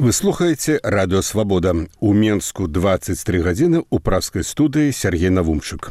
Вы слухаеце радыё Свабода. У Менску 23 гадзіны ў пражскай студыі Сергей Навумчык.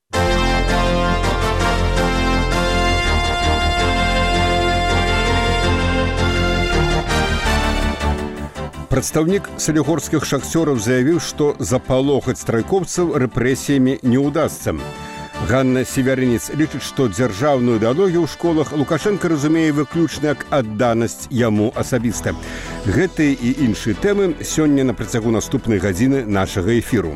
Прадстаўнік салігорскіх шахцёраў заявіў, што запалохаць страйкоўцаў рэпрэсіямі не ўдасца. Ганна Севярынец лічыць, што дзяржаўную ідэалогію ў школах Лукашенко разумее выключна як адданасць яму асабіста. Гэтыя і іншыя тэмы сёння на працягу наступнай гадзіны нашага эфіру.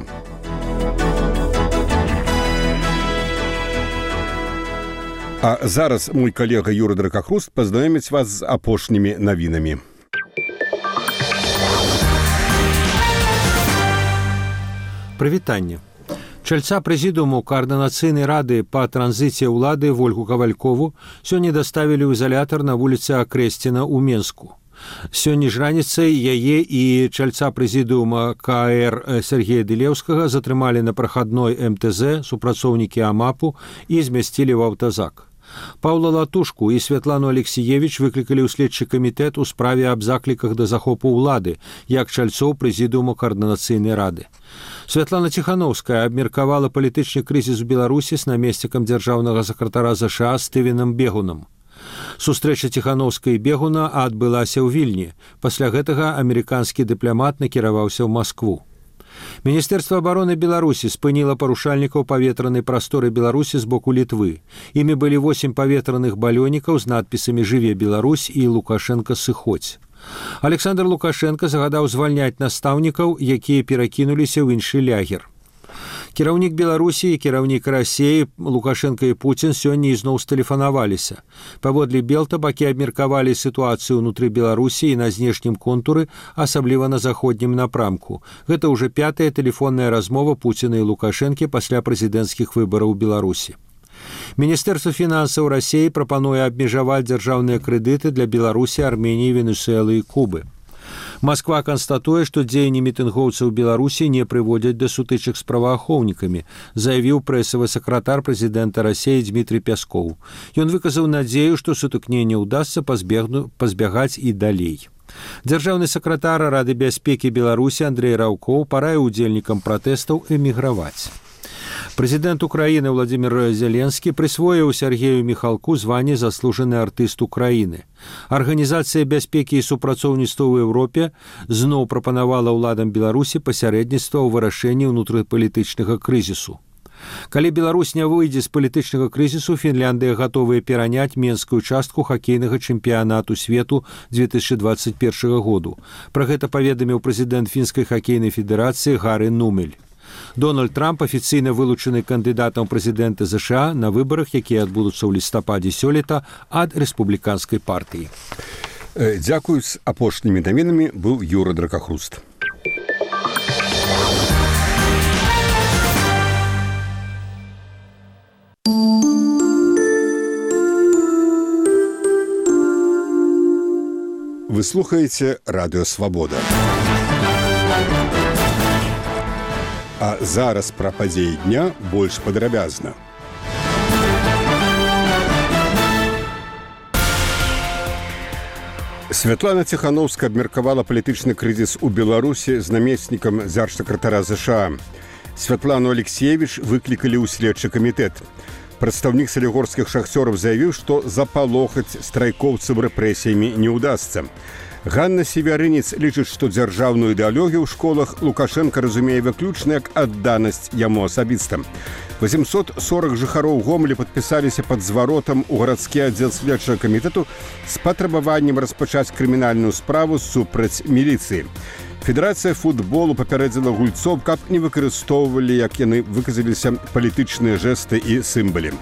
А зараз мой калега Юрый Дракахруст пазнаёміць вас з апошнімі навінамі. Прывітанне. Чальца прэзідыуму Каардынацыйнай рады па транзіце ўлады Вольгу Кавалькову сёння даставілі ў изалятар на вуліцы Акрэсціна ў Менску. Сёння ж раніцай яе і чальца прэзідыума КР Сергея Дылеўскага затрымалі на прахадной МТЗ супрацоўнікі АМАПу і змясцілі ў аўтазак. Паўла Латушку і Святлану Алексіевіч выклікалі ў следчы камітэт у справе аб закліках да захопу ўлады, як чальцоў прэзідыуму Каардынацыйнай рады. Святлана Ціхановская абмеркавала палітычны крызіс у Беларусі з намеснікам дзяржаўнага сакратара ЗША Стывенам Бегунам. Сустрэча Ціхановскай і Бегуна адбылася ў Вільні. Пасля гэтага амерыканскі дыпламат накіраваўся ў Маскву. Міністэрства абароны Беларусі спыніла парушальнікаў паветранай прасторы Беларусі з боку Літвы. Імі былі 8 паветраных балёнікаў з надпісамі «Жыве Беларусь» і «Лукашенко сыходзь». Александр Лукашенко загадаў звальняць настаўнікаў, якія перакінуліся ў іншы лягер. Кіраўнік Беларусі і кіраўнік Расіі Лукашенко і Пуцін сёння ізноў стэлефанаваліся. Паводле Белта бакі абмеркавалі сітуацыю ўнутры Беларусі і на знешнім контуры, асабліва на заходнім напрамку. Гэта ўжо 5-я тэлефонная размова Пуціна і Лукашэнкі пасля прэзідэнцкіх выбараў у Беларусі. Міністэрства фінансаў Расіі прапануе абмежаваць дзяржаўныя крэдыты для Беларусі, Арменіі, Венесуэлы і Кубы. Масква канстатуе, што дзеянні мітынгоўцаў Беларусі не прыводзяць да сутычак з праваахоўнікамі, заявіў прэсавы сакратар прэзідэнта Расіі Дмітрый Пяскоў. Ён выказаў надзею, што сутыкненне ўдасца пазбягаць і далей. Дзяржаўны сакратар Рады бяспекі Беларусі Андрэй Раўкоў параіў удзельнікам пратэстаў эміграваць. Прэзідэнт Украіны Владзімір Зеленскі прысвоіў Сергею Міхалку званне заслужаны артыст Украіны. Арганізацыя бяспекі і супрацоўніцтва ў Еўропе зноў прапанавала ўладам Беларусі пасярэдніцтва ў вырашэнні ўнутрыпалітычнага крызісу. Калі Беларусь не выйдзе з палітычнага крызісу, Фінляндыя гатовая пераняць менскую частку хакейнага чэмпіянату свету 2021 году. Пра гэта паведаміў прэзідэнт фінскай хакейнай федэрацыі Гары Нумель. Дональд Трамп афіцыйна вылучаны кандыдатам прэзідэнта ЗША на выбарах, якія адбудуцца ў лістападзе сёлета ад рэспубліканскай партыі. Дзякую. З апошнімі навінамі быў Юры Дракахруст. Вы слухаеце радыё Свабода. А зараз пра падзеі дня больш падрабязна. Святлана Ціхановская абмеркавала палітычны крызіс у Беларусі з намеснікам дзяржсакратара ЗША. Святлану Алексіевіч выклікалі ў следчы камітэт. Прадстаўнік салігорскіх шахцёраў заявіў, што запалохаць страйкоўцам рэпрэсіямі не ўдасца. Ганна Севярынец лічыць, што дзяржаўную ідэалогію ў школах Лукашенко разумее выключна як адданасць яму асабіста. 840 жыхароў Гомелі падпісаліся пад зваротам у гарадскі аддзел следчага камітэту з патрабаваннем распачаць крымінальную справу супраць міліцыі. Федэрацыя футболу папярэдзіла гульцоў, каб не выкарыстоўвалі, як яны выказаліся, палітычныя жэсты і сімвалы.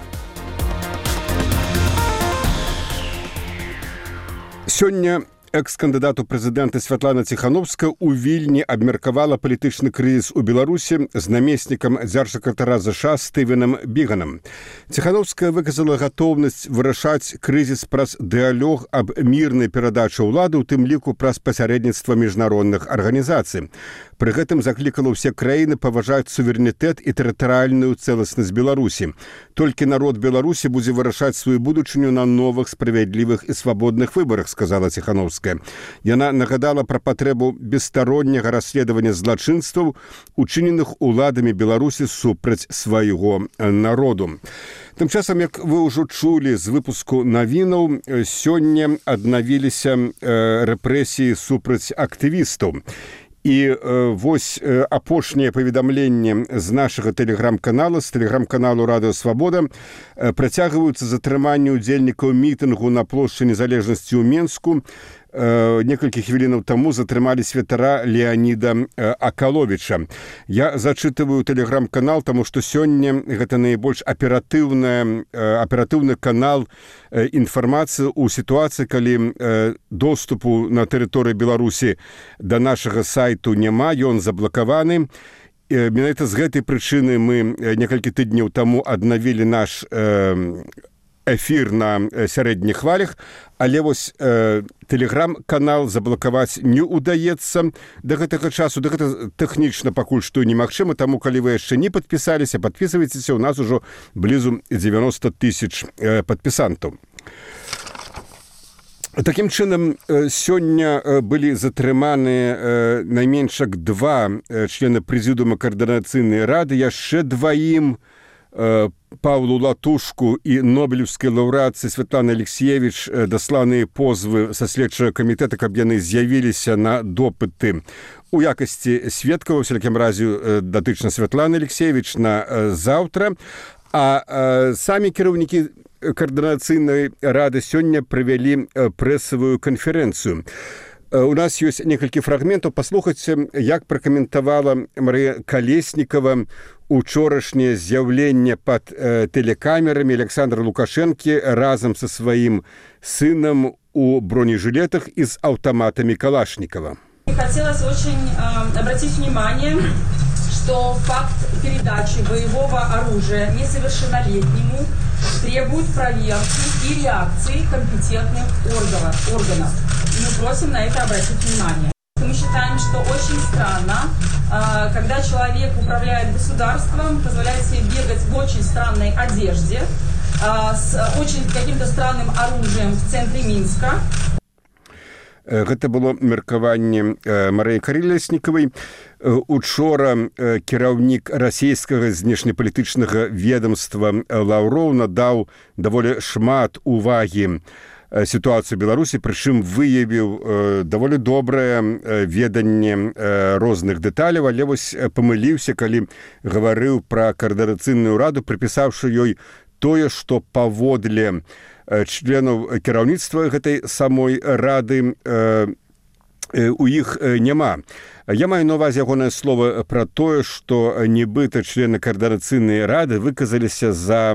Сёння экс-кандыдат у прэзідэнта Святлана Ціхановская ў Вільні абмеркавала палітычны крызіс у Беларусі з намеснікам дзяржсакратара ЗША Стывенам Беганам. Ціхановская выказала гатоўнасць вырашаць крызіс праз дыалог аб мірнай перадачы ўлады, у тым ліку праз пасярэдніцтва міжнародных арганізацый. Пры гэтым заклікала ўсе краіны паважаць суверэнітэт і тэрытарыяльную цэласнасць Беларусі. Толькі народ Беларусі будзе вырашаць сваю будучыню на новых, справядлівых і свабодных выбарах, сказала Ціхановская. Салігорская. Яна нагадала пра патрэбу бесстаронняга расследавання злачынстваў, учыненых уладамі Беларусі супраць свайго народу. Тым часам, як вы ўжо чулі з выпуску навінаў, сёння аднавіліся рэпрэсіі супраць актывістаў. І вось апошняе паведамленне з нашага тэлеграм-канала, з тэлеграм-каналу «Радыё Свабода», працягваюцца затрыманні ўдзельнікаў мітынгу на плошчы Незалежнасці ў Менску. Некалькі хвілінаў таму затрымалі святара Леаніда Акаловіча. Я зачытываю тэлеграм-канал, таму што сёння гэта найбольш аператыўны канал інфармацыі ў сітуацыі, калі доступу на тэрыторыі Беларусі да нашага сайту няма, ён заблакаваны. Менавіта з гэтай прычыны мы некалькі тыдняў таму аднавілі наш эфір на сярэдніх хвалях, але вось тэлеграм-канал заблакаваць не ўдаецца да гэтага часу, да гэта тэхнічна пакуль што немагчыма, таму калі вы яшчэ не падпісаліся, падпісвайцеся, у нас ужо блізу 90 000 падпісантаў. Такім чынам, сёння былі затрыманы найменшак 2 члены прэзідыума каардынацыйнай рады, яшчэ 2 Павлу Латушку і нобелеўскай лаўрэатцы Святланы Алексіевіч дасланыя позвы са следчага камітэта, каб яны з'явіліся на допыты у якасці сведкаў, у всякім разе датычна Святланы Алексіевіч на заўтра, а самі кіраўнікі каардынацыйнай рады сёння правялі прэсавую канферэнцыю. У нас ёсць некалькі фрагментаў. Паслухайце, як пракаментавала Марыя Калеснікава учорашняе з'яўленне пад тэлекамерамі Александра Лукашэнкі разам са сваім сынам у бронежилетах і з аўтаматамі Калашникова. Хотелось очень обратить внимание, что факт передачи боевого оружия несовершеннолетнему требует проверки и реакции компетентных органов. И мы просим на это обратить внимание. Мы считаем, что очень странно, когда человек управляет государством, позволяет себе бегать в очень странной одежде, с очень каким-то странным оружием в центре Минска. Гэта было меркаванне Марыі Калеснікавай. Учора кіраўнік расійскага знешнепалітычнага ведомства Лаўроў надаў даволі шмат увагі сітуацыю Беларусі, прычым выявіў даволі добрае веданне розных дэталяў, але вось памыліўся, калі гаварыў пра каардынацыйную раду, прыпісаўшы ёй тое, што паводле членаў кіраўніцтва гэтай самой рады у іх няма. Я маю на ўвазе ягонае слова пра тое, што нібыта члены каардынацыйнай рады выказаліся за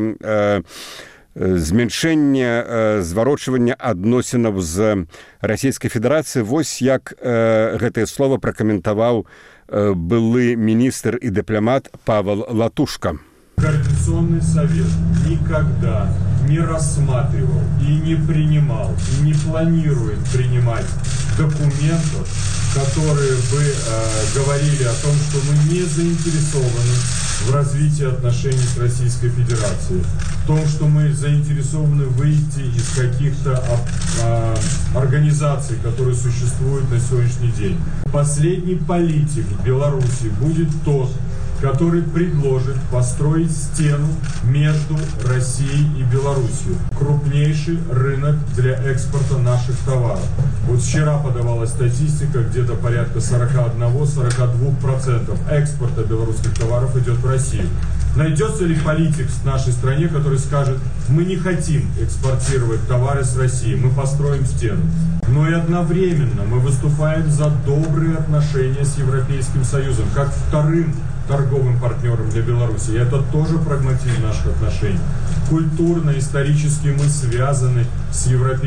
змяншэнне зварочвання адносінаў з Расійскай Федэрацыі. Вось як гэтае слова пракаментаваў былы міністр і дыпламат Павел Латушка. Координационный совет никогда не рассматривал и не принимал, и не планирует принимать документов, которые бы говорили о том, что мы не заинтересованы в развитии отношений с Российской Федерацией, в том, что мы заинтересованы выйти из каких-то организаций, которые существуют на сегодняшний день. Последний политик в Беларуси будет тот, который предложит построить стену между Россией и Беларусью. Крупнейший рынок для экспорта наших товаров. Вот вчера подавалась статистика, где-то порядка 41-42% экспорта белорусских товаров идет в Россию. Найдется ли политик в нашей стране, который скажет: мы не хотим экспортировать товары с России, мы построим стену. Но и одновременно мы выступаем за добрые отношения с Европейским Союзом, как вторым торговым партнером для Беларуси. И это тоже прагматизм наших отношений. Культурно, исторически мы связаны с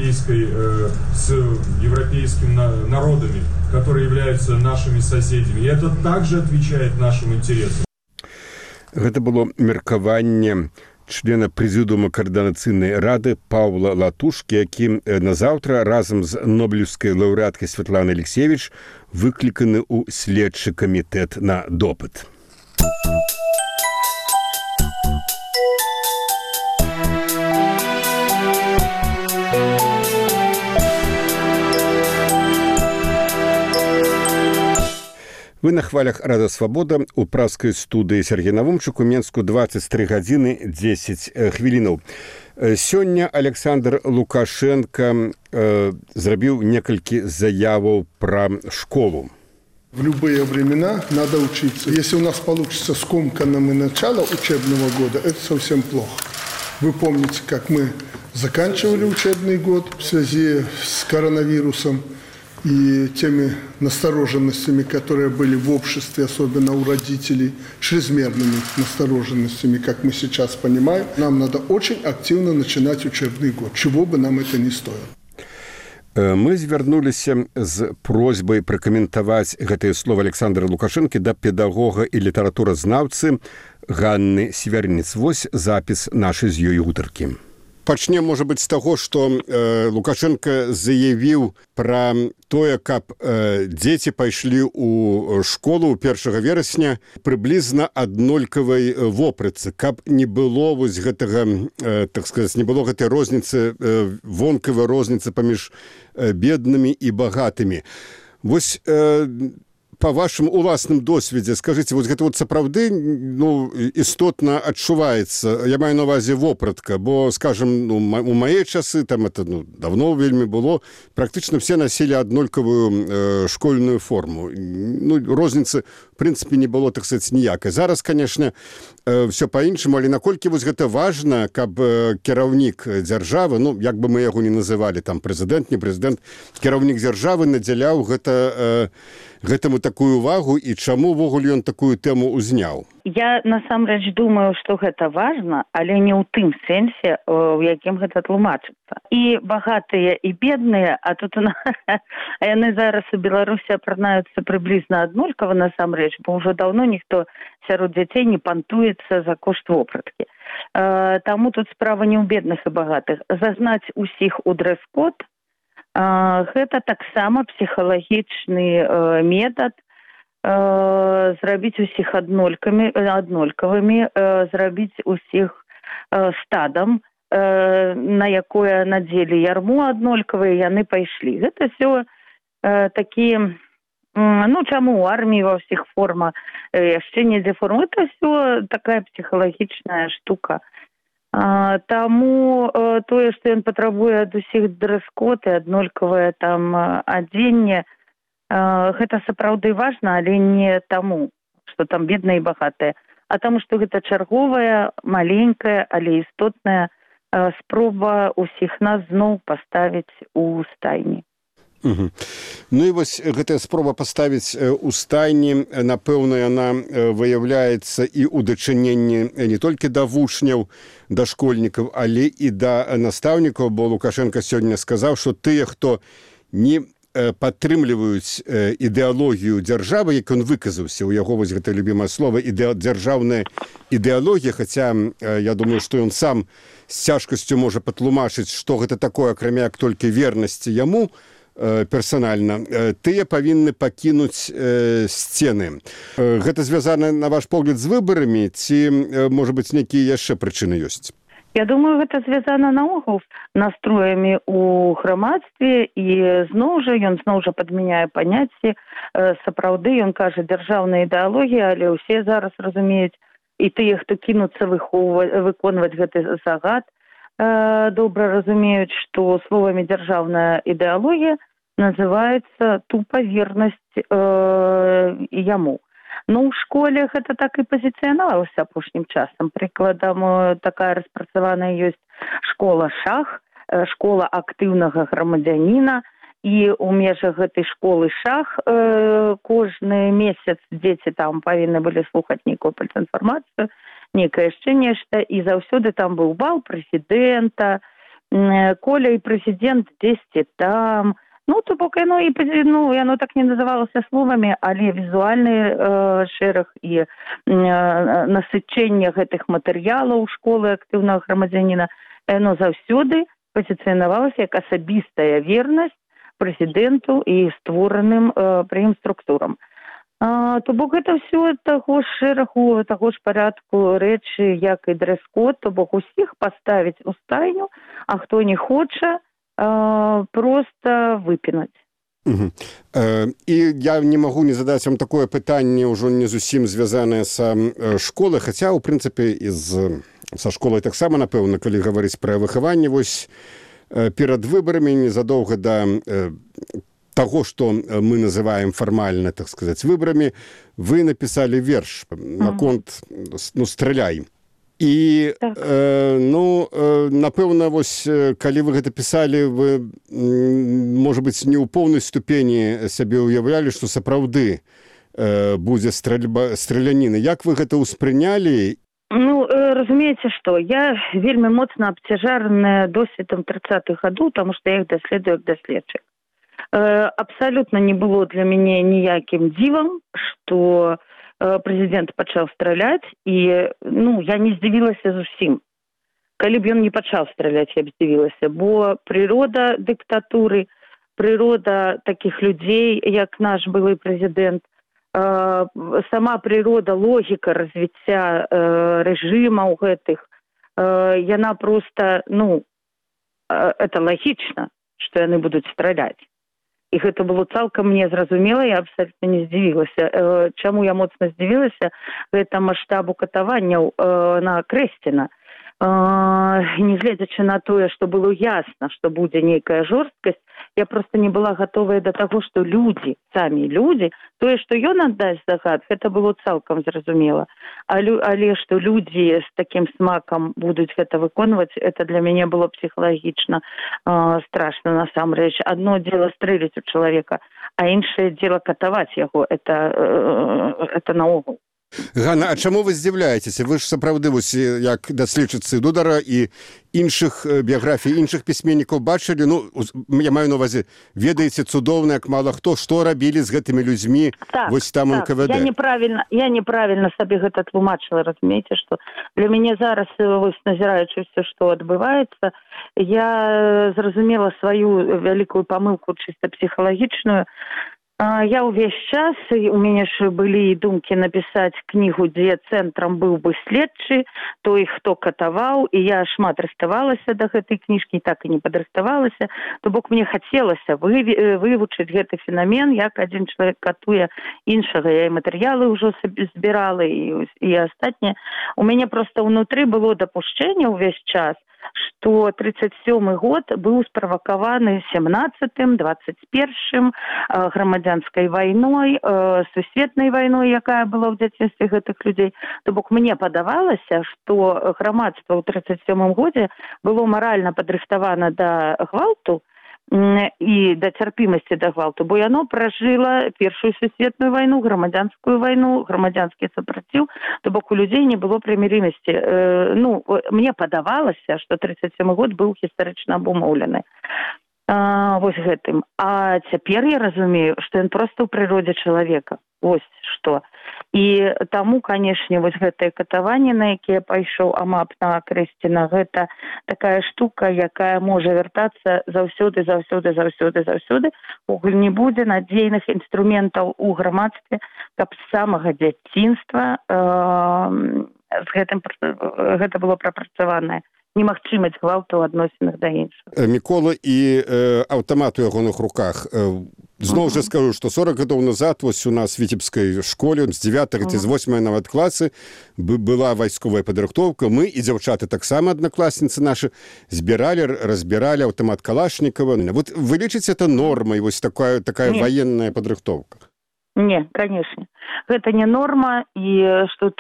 европейскими народами, которые являются нашими соседями. И это также отвечает нашим интересам. Гэта было меркаванне члена прэзідыума каардынацыйнай рады Паўла Латушкі, які назаўтра разам з нобелеўскай лаўрэаткай Святланай Алексіевіч выкліканы ў следчы камітэт на допыт. Вы на хвалях Рада Свабода у празкай студыі Сергей Навумчук у Менску 23 гадзіны 10 хвілінаў. Сёння Александр Лукашенко зрабіў некалькі заяваў пра школу. В любые времена надо учиться. Если у нас получится скомканным и начало учебного года, это совсем плохо. Вы помните, как мы заканчивали учебный год в связи с коронавирусом и теми настороженностями, которые были в обществе, особенно у родителей, чрезмерными настороженностями, как мы сейчас понимаем. Нам надо очень активно начинать учебный год, чего бы нам это ни стоило. Мы звярнуліся з просьбай пракаментаваць гэтыя словы Александра Лукашэнкі да педагога і літаратуразнаўцы Ганны Свярніц. Вось запіс нашай з ёй гутаркі. Пачнем, можа быць, з таго, што Лукашенко заявіў пра тое, каб дзеці пайшлі ў школу 1 верасня прыблізна аднолькавай вопратцы, каб не было вось гэтага, так сказаць, не было гэтай розніцы, вонкавай розніцы паміж беднымі і багатымі. Вось па вашым уласным досведзе, скажыце, вот гэта вот сапраўды істотна адчуваецца, я маю на ўвазе вопратка, бо, скажем, у мае часы, там это давно вельмі было, практычна все насілі аднолькавую школьную форму. Розніцы, в прынцыпе, не было, так сказаць, ніякай. Зараз, конечно, все па-іншаму, але наколькі вось гэта важна, каб кіраўнік дзяржавы, як бы мы яго не называлі, там, прэзідэнт, не прэзідэнт, кіраўнік дзяржавы надзяляў гэтаму такую увагу і чаму ўвогуле ён такую тэму ўзняў? Я насамрэч думаю, што гэта важна, але не ў тым сэнсе, у якім гэта тлумачыцца. І багатыя, і бедныя, а тут яны зараз у Беларусі апранаюцца прыблізна аднолькава насамрэч, бо ўжо даўно ніхто сярод дзяцей не пантуецца за кошт вопраткі. Таму тут справа не ў бедных і багатых. Загнаць усіх у дрэс-код гэта таксама псіхалагічны метад, зрабіць усіх аднолькавымі, зрабіць усіх стадам, на якое надзелі ярмо аднолькавыя, яны пайшлі. Гэта все такі, чаму ў арміі ва ўсіх форма, яшчэ недзе форма, это все такая псіхалагічная штука. Таму тое, што ён патрабуе ад усіх дрэс-код і аднолькавае там адзенне, гэта сапраўды важна, але не таму, што там бедныя і багатыя, а таму, што гэта чарговая, маленькая, але істотная спроба усіх нас зноў паставіць у стайні. Ну і вось гэтая спроба паставіць у стайні, напэўна, яна выяўляецца і ў дачыненні не толькі да вучняў, да школьнікаў, але і да настаўнікаў, бо Лукашенко сёння сказаў, што тыя, хто не падтрымліваюць ідэалогію дзяржавы, як ён выказаўся, у яго вось гэта любімае слова, дзяржаўная ідэалогія, хаця я думаю, што ён сам з цяжкасцю можа патлумачыць, што гэта такое, акрамя як толькі вернасці яму, персанальна, тыя павінны пакінуць сцены. Гэта звязана, на ваш погляд, з выбарамі, ці, можа быць, нейкія яшчэ прычыны ёсць? Я думаю, гэта звязана наогул з настроямі ў грамадстве, і ён зноў жа падмяняе паняцці. Сапраўды, ён кажа, дзяржаўная ідэалогія, але ўсе зараз разумеюць, і тыя, хто кінуцца выконваць гэты загад, добра разумеюць, што словамі дзяржаўная ідэалогія называецца тупа вернасць яму. У школе гэта так і пазіцыянавалася апошнім часам. Прыкладам, такая распрацаваная ёсць школа шах, школа актыўнага грамадзяніна, і ў межах гэтай школы шах кожны месяц дзеці там павінны былі слухаць нейкую пальцінфармацыю, некае яшчэ нешта, і заўсёды там быў бал прэзідэнта, Коля і прэзідэнт дзесьці там. То бок яно так не называлася словамі, але візуальны шэраг і насычэнне гэтых матэрыялаў школы актыўнага грамадзяніна, яно заўсёды пазіцыянавалася як асабістая вернасць прэзідэнту і створаным пры ім структурам. То бок гэта ўсё таго ж шэрагу, таго ж парадку рэчы, як і дрэс-код, то бок усіх паставіць у стайню, а хто не хоча, проста выпінаць. І я не магу не задаць вам такое пытанне, ўжо не зусім звязанае са школы, хаця, у прынцыпе, са школай таксама, напэўна, калі гаварыць пра выхаванне, вось перад выбарамі, незадоўга да таго, што мы называем фармальна, так сказаць, выбарамі, вы напісалі верш наконт «Страляй». І, напэўна, вось, калі вы гэта пісалі, вы, можа быць, не ў поўнай ступені сабе ўяўлялі, што сапраўды будзе страляніна. Як вы гэта ўспрынялі? Разумееце, што я вельмі моцна абцяжараная досведам 30-х гадоў, таму што я іх даследую як даследчык. Абсалютна не было для мяне ніякім дзівам, што прэзідэнт пачаў страляць, і я не здзівілася зусім. Калі б ён не пачаў страляць, я б здзівілася, бо прырода дыктатуры, прырода такіх людзей, як наш былы прэзідэнт, сама прырода, логіка развіцця рэжымаў гэтых, яна проста, это лагічна, што яны будуць страляць. І гэта было цалкам мне зразумела, я абсалютна не здзівілася. Чаму я моцна здзівілася? Гэта маштабу катаванняў на Крэсціна. Нягледзячы на тое, што было ясна, што будзе нейкая жорсткасць, я проста не была гатовая да таго, што людзі, самі людзі, тое, што ён аддасць загад, гэта было цалкам зразумела. Але што людзі з такім смакам будуць гэта выконваць, это для мяне было псіхалагічна страшна насамрэч. Адно дзела стрэліць у чалавека, а іншае дзела катаваць яго, это наогул. Ганна, а чаму вы здзіўляецеся? Вы ж сапраўды, вось, як даследчыцы Дудара і іншых біяграфій, іншых пісьменнікаў бачылі, я маю на ўвазе, ведаеце цудоўна, як мала хто, што рабілі з гэтымі людзьмі вось там НКВД. Я неправільна сабе гэта тлумачыла, разумееце, што для мяне зараз, вось назіраючы ўсё, што адбываецца, я зразумела сваю вялікую памылку чыста псіхалагічную. Я ўвесь час, у мяне ж былі думкі напісаць кнігу, дзе цэнтрам быў бы следчы, той, хто катаваў, і я шмат рыставалася да гэтай кніжкі, так і не падрыставалася. То бок мне хацелася вывучыць гэты фенамен, як адзін чалавек катуе іншага. Я і матэрыялы ўжо збірала, і астатняе. У мяне проста ўнутры было дапушчэнне ўвесь час, што 37-й год быў справакаваны 17-м, 21-м, грамадзянскай вайной, сусветнай вайной, якая была ў дзяцінстве гэтых людзей. То бок мне падавалася, што грамадства ў 37-м годзе было маральна падрыхтавана да гвалту і да цярпімасці да гвалту, бо яно пражыла першую сусветную вайну, грамадзянскую вайну, грамадзянскі супраціў, то бок у людзей не было прымірымасці. Мне падавалася, што 37-й год быў гістарычна абумоўлены вось гэтым. А цяпер я разумею, што ён проста ў прыродзе чалавека. Вось што. І таму, канешне, вось гэтае катаванне, на якія пайшоў Амап на Крэсціна, гэта такая штука, якая можа вяртацца заўсёды, пакуль не будзе надзейных інструментаў у грамадстве, каб з самага дзяцінства з гэтым гэта было прапрацаванае. Немагчымасць гвалту ў адносінах да іншых. Мікола і аўтамат у ягоных руках. Зноў жа скажу, што 40 гадоў назад вось у нас в Віцебскай школе з 9 ці з 8 нават класы была вайсковая падрыхтоўка. Мы і дзяўчаты таксама, аднакласніцы нашы, збіралі, разбіралі аўтамат Калашнікова. Вот вы лічыце это нормай, вось такая ваенная падрыхтоўка? Не, конечно. Гэта не норма, і што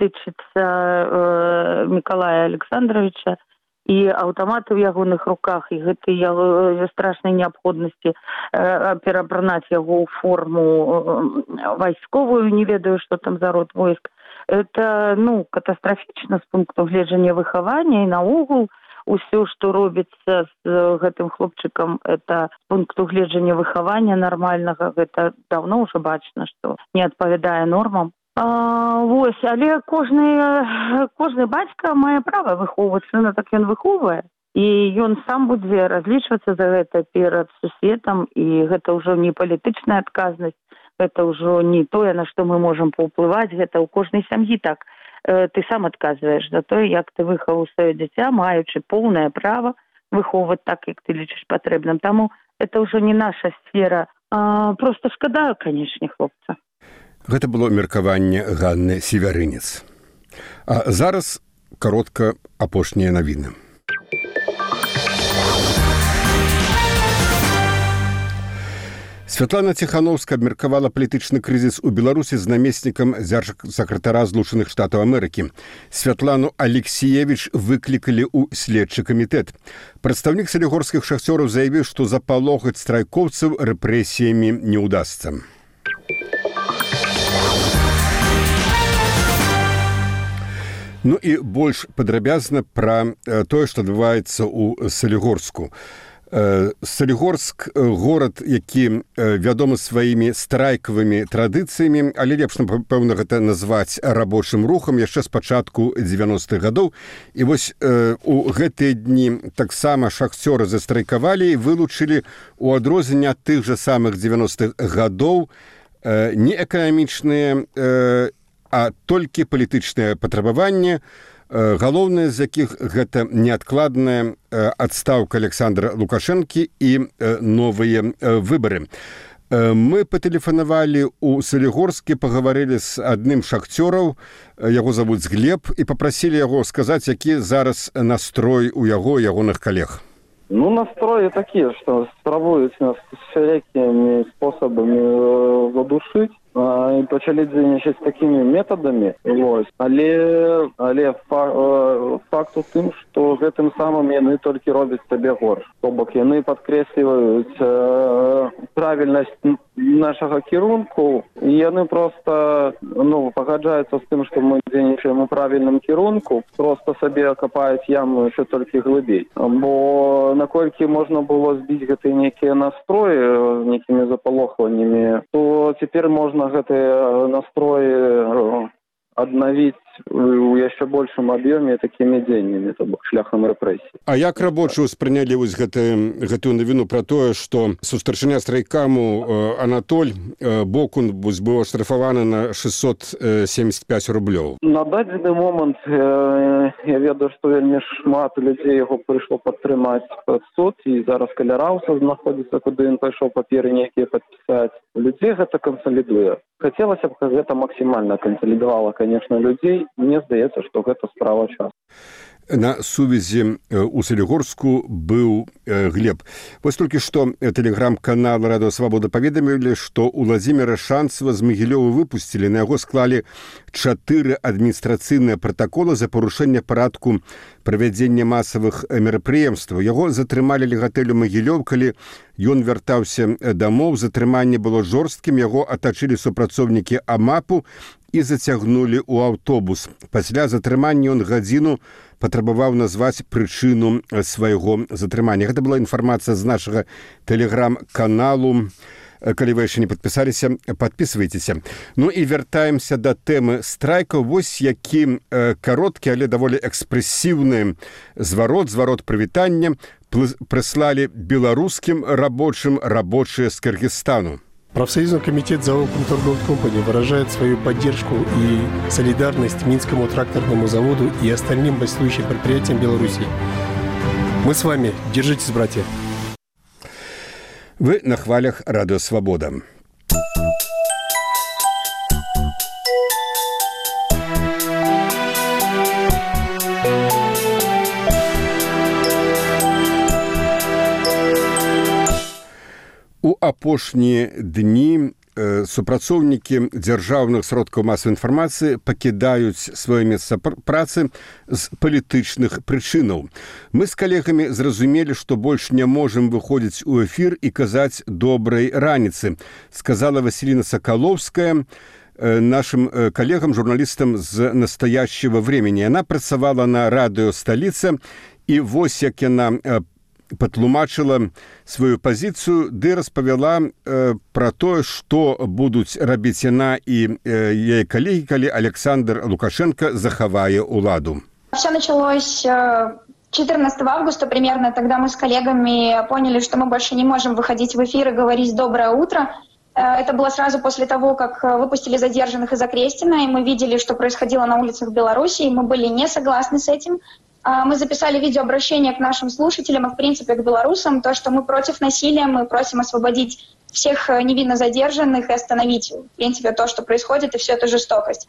тычыцца Мікалая Александровича, і аўтаматы ў ягоных руках, і гэтай страшнай неабходнасці перабранаць яго ў форму вайсковую, не ведаю, што там за род войск. Это, катастрафічна з пункту гледжання выхавання, і наогул усё, што робіцца з гэтым хлопчыкам, это з пункту гледжання выхавання нармальнага, гэта даўно ўжо бачна, што не адпавядае нормам. Вось, але кожны бацька мае права выхоўваць сына, так ён выхоўвае. І ён сам будзе разлічвацца за гэта перад сусветам, і гэта ўжо не палітычная адказнасць, гэта ўжо не тое, на што мы можам паўплываць, гэта ў кожнай сям'і так. Ты сам адказваеш за тое, як ты выхаваў сваё дзіця, маючы поўнае права выхоўваць так, як ты лічыш патрэбным. Таму это ўжо не наша сфера Просто шкада, канешне, хлопца. Гэта было меркаванне Ганны Севярынец. А зараз каротка апошнія навіны. Святлана Ціхановская абмеркавала палітычны крызіс у Беларусі з намеснікам дзяржсакратара Злучаных Штатаў Амерыкі. Святлану Алексеевич выклікалі ў следчы камітэт. Прадстаўнік салігорскіх шахцёраў заявіў, што запалохаць страйкоўцаў рэпрэсіямі не ўдасца. Ну і больш падрабязна пра тое, што адбываецца ў Салігорску. Салігорск – горад, які вядомы сваімі страйкавымі традыцыямі, але лепш, напэўна, гэта назваць рабочым рухам яшчэ з пачатку 90-х гадоў. І вось у гэтыя дні таксама шахцёры застрайкавалі і вылучылі у адрозненне ад тых жа самых 90-х гадоў не эканамічныя, а толькі палітычныя патрабаванні, галоўнае з якіх гэта неадкладная адстаўка Александра Лукашэнкі і новыя выбары. Мы патэлефанавалі ў Салігорскі, пагаварылі з адным шахцёраў, яго завуць Глеб, і папрасілі яго сказаць, які зараз настрой у яго і ягоных калег. Ну, настрои такие, что спробують нас всякими способами задушить. І почали дзейнічаць такими методами. Але факт у тым, што гэтым самым яны толькі робяць сабе горш. То бок яны падкрэсліваюць правільнасць нашага кірунку, і яны проста пагаджаюцца з тым, што мы дзейнічаем у правільным кірунку, проста сабе капаюць яму яшчэ толькі глыбей. Бо наколькі можна было збіць гэтыя нейкія настроі нейкімі запалохваннямі, то цяпер можна гэтыя настроі аднавіць у яшчэ большым аб'ёме такімі дзеяннямі, то бок шляхам рэпрэсій. А як рабочыя ўспрынялі вось гэтую навіну пра тое, што сустарчыня страйкаму Анатоль Бокун быў аштрафаваны на 675 рублёў? На дадзены момант я ведаю, што вельмі шмат людзей яго прыйшло падтрымаць пад суд, і зараз каля Раўса знаходзіцца, куды ён пайшоў паперы нейкія падпісаць. Людзей гэта кансалідуе. Хацелася б, каб гэта максімальна кансалідавала, конечно, людзей. Мне здаецца, што гэта справа часу. На сувязі ў Салігорску быў Глеб. Вось толькі што тэлеграм-канал «Радыё Свабода» паведамілі, што ў Владзіміра Шанцева з Магілёва выпусцілі, на яго склалі 4 адміністрацыйныя пратаколы за парушэнне парадку правядзення масавых мерапрыемстваў. Яго затрымалі ля гатэлю Магілёў, калі ён вяртаўся дамоў. Затрыманне было жорсткім, яго атачылі супрацоўнікі АМАПу і зацягнулі ў аўтобус. Пасля затрымання ён гадзіну патрабаваў назваць прычыну свайго затрымання. Гэта была інфармацыя з нашага тэлеграм-каналу. Калі вы яшчэ не падпісаліся, падпісвайцеся. Ну і вяртаемся да тэмы страйкаў. Вось які кароткі, але даволі экспрэсіўны зварот прывітання прыслалі беларускім рабочым рабочыя з Кыргызстану. Профсоюзный комитет ЗАО «Конторгоld Компани» выражает свою поддержку и солидарность Минскому тракторному заводу и остальным бастующим предприятиям Беларуси. Мы с вами. Держитесь, братья. Вы на хвалях «Радио Свобода». У апошнія дні супрацоўнікі дзяржаўных сродкаў масавай інфармацыі пакідаюць сваё месца працы з палітычных прычынаў. Мы з калегамі зразумелі, што больш не можам выходзіць у эфір і казаць добрай раніцы, сказала Васіліна Сакалоўская нашим калегам, журналістам з «Настоящего времени». Яна працавала на радыё «Сталіца», і вось як яна патлумачыла сваю пазіцыю, ды распавяла пра тое, што будуць рабіць яна і яе калегі, калі Александр Лукашенко захавае ўладу. Все началось 14 августа примерно. Тогда мы с коллегами поняли, что мы больше не можем выходить в эфир и говорить «доброе утро». Это было сразу после того, как выпустили задержанных из Окрестина, и мы видели, что происходило на улицах Беларуси, и мы были не согласны с этим. Мы записали видеообращение к нашим слушателям и, в принципе, к белорусам, то, что мы против насилия, мы просим освободить всех невинно задержанных и остановить, в принципе, то, что происходит, и всю эту жестокость.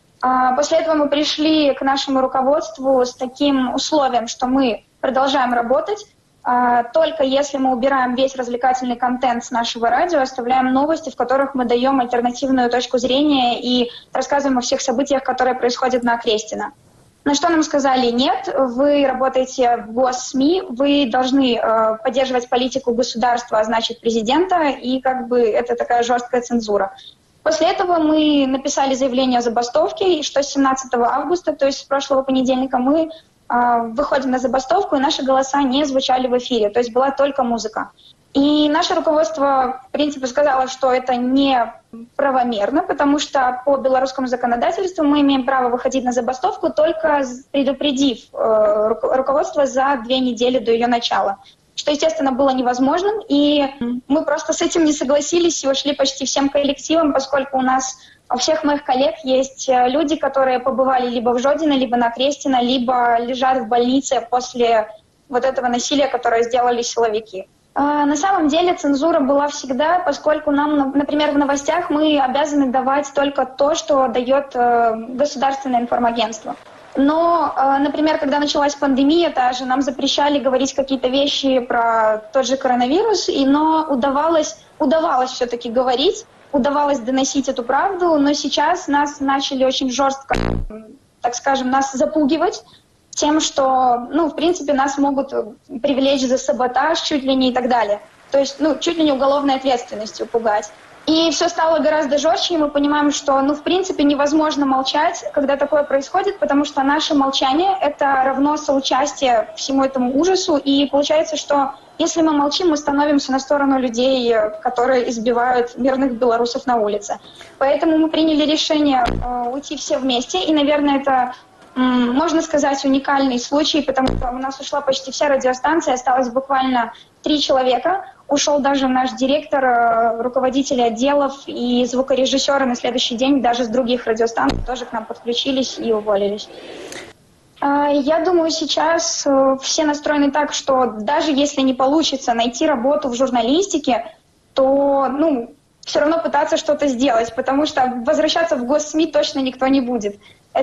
После этого мы пришли к нашему руководству с таким условием, что мы продолжаем работать, только если мы убираем весь развлекательный контент с нашего радио, оставляем новости, в которых мы даем альтернативную точку зрения и рассказываем о всех событиях, которые происходят на Окрестино. На что нам сказали: нет, вы работаете в госсми, вы должны поддерживать политику государства, а значит президента, и это такая жесткая цензура. После этого мы написали заявление о забастовке, и что с 17 августа, то есть с прошлого понедельника, мы выходим на забастовку, и наши голоса не звучали в эфире, то есть была только музыка. И наше руководство, в принципе, сказало, что это не правомерно, потому что по белорусскому законодательству мы имеем право выходить на забастовку, только предупредив руководство за 2 недели до ее начала, что, естественно, было невозможным, и мы просто с этим не согласились и ушли почти всем коллективом, поскольку у нас у всех моих коллег есть люди, которые побывали либо в Жодино, либо на Крестино, либо лежат в больнице после вот этого насилия, которое сделали силовики. На самом деле цензура была всегда, поскольку нам, например, в новостях мы обязаны давать только то, что дает государственное информагентство. Но, например, когда началась пандемия, даже нам запрещали говорить какие-то вещи про тот же коронавирус, но удавалось все-таки говорить, удавалось доносить эту правду, но сейчас нас начали очень жестко, так скажем, нас запугивать тем, что, в принципе, нас могут привлечь за саботаж чуть ли не и так далее. То есть, чуть ли не уголовной ответственностью пугать. И все стало гораздо жестче, и мы понимаем, что, в принципе, невозможно молчать, когда такое происходит, потому что наше молчание — это равно соучастие всему этому ужасу, и получается, что если мы молчим, мы становимся на сторону людей, которые избивают мирных белорусов на улице. Поэтому мы приняли решение уйти все вместе, и, наверное, это, можно сказать, уникальный случай, потому что у нас ушла почти вся радиостанция, осталось буквально 3 человека. Ушел даже наш директор, руководители отделов и звукорежиссеры на следующий день, даже с других радиостанций тоже к нам подключились и уволились. Я думаю, сейчас все настроены так, что даже если не получится найти работу в журналистике, то, все равно пытаться что-то сделать, потому что возвращаться в госсми точно никто не будет.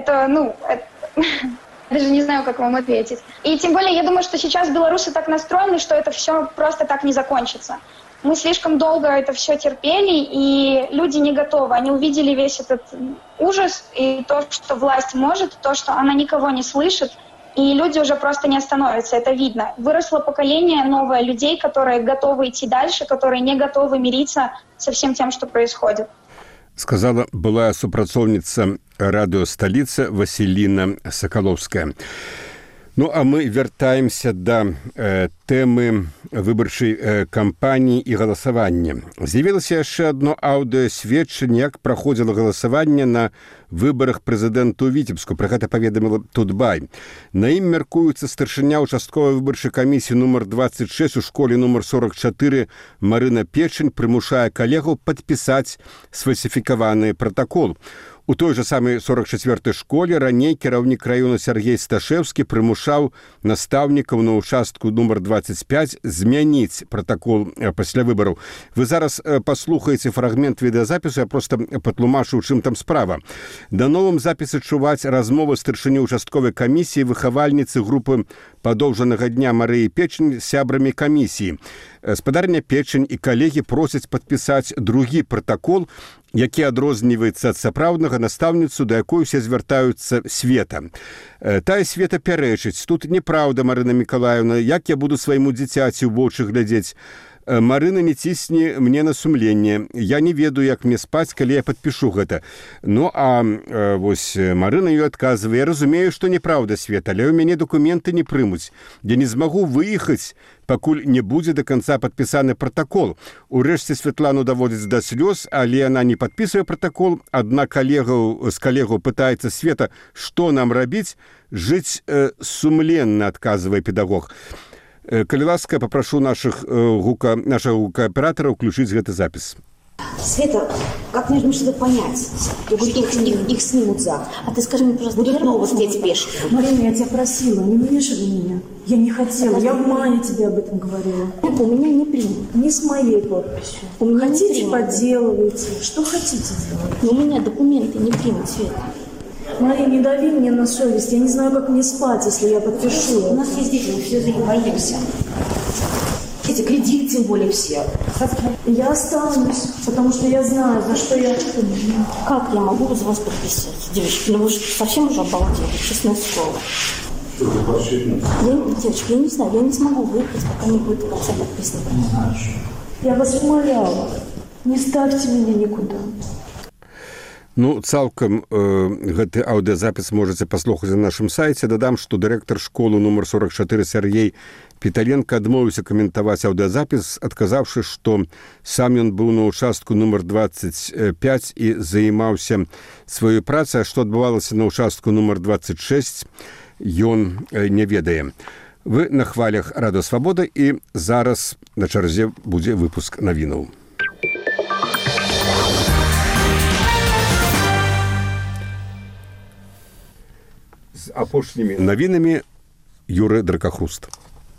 Даже не знаю, как вам ответить. И тем более, я думаю, что сейчас белорусы так настроены, что это все просто так не закончится. Мы слишком долго это все терпели, и люди не готовы. Они увидели весь этот ужас, и то, что власть может, то, что она никого не слышит, и люди уже просто не остановятся, это видно. Выросло поколение новое людей, которые готовы идти дальше, которые не готовы мириться со всем тем, что происходит. Сказала былая супрацоўніца радыёсталіца Васіліна Сакалоўская. А мы вяртаемся да тэмы выбарчай кампаніі і галасавання. З'явілася яшчэ адно аўдыёсведчанне, як праходзіла галасаванне на выбарах прэзідэнта ў Віцебску. Пра гэта паведаміла Тутбай. На ім мяркуецца старшыня участковай выбарчай камісіі нумар 26 у школе нумар 44 Марына Печань прымушае калегаў падпісаць сфальсіфікаваны пратакол. У той жа самай 44-й школе раней кіраўнік раёна Сергей Сташэўскі прымушаў настаўнікаў на участку нумар 25 змяніць пратакол пасля выбараў. Вы зараз паслухаеце фрагмент відэазапісу, я проста патлумачу, у чым там справа. На новым запісе чуваць размовы старшыні участковай камісіі выхавальніцы групы падоўжанага дня Марыі Печань з сябрамі камісіі. Спадарня Печань і калегі просяць падпісаць другі пратакол, які адрозніваецца ад сапраўднага настаўніцу, да якой усе звяртаюцца Света. Тая Света пярэчыць: тут неправда, Марына Мікалаевна, як я буду свайму дзіцяці ў вочы глядзець? Марына, не цісні мне на сумленне. Я не ведаю, як мне спаць, калі я падпішу гэта. Вось Марына ёй адказвае: я разумею, што неправда, Света, але ў мяне дакументы не прымуць. Я не змагу выехаць, пакуль не будзе да канца падпісаны пратакол. Урэшце Святлану даводзіць да слёз, але яна не падпісвае пратакол. Адна з калегаў пытаецца: Света, што нам рабіць? Жыць сумленна, адказвае педагог. Калі ласка, папрашу нашага гукааператара ўключыць гэты запіс. Света, как мне что-то понять? Я говорю, их снимут завтра. А ты скажи мне, пожалуйста, будут новости эти пешки? Марина, я тебя просила, не вмешивай меня. Я не хотела, я в мае тебе об этом говорила. Это у меня не примут. Не с моей подписью. У меня хотите, подделывайте. Что хотите делать? Но у меня документы не примут, Света. Марина, не дави мне на совесть. Я не знаю, как мне спать, если я подпишу. У нас есть дети, мы все за них боимся. Эти кредиты, тем более, все. Я останусь, потому что я знаю, за что я... Как я могу за вас подписать? Девочки, ну вы же совсем уже обалдели, честное слово. Девочки, я не знаю, я не смогу выехать, пока не будет в конце подписано. Я вас умоляла, не ставьте меня никуда. Ну, цалкам гэты аўдыёзапіс можаце паслухаць на нашым сайце. Дадам, што дырэктар школы нумар 44 Сергей Піталенко адмовіўся каментаваць аўдыёзапіс, адказаўшы, што сам ён быў на ўчастку нумар 25 і займаўся сваёй працай, а што адбывалася на ўчастку нумар 26, ён не ведае. Вы на хвалях Радыё Свабода, і зараз на чарзе будзе выпуск навінаў. З апошнімі навінамі Юры Дракахруст.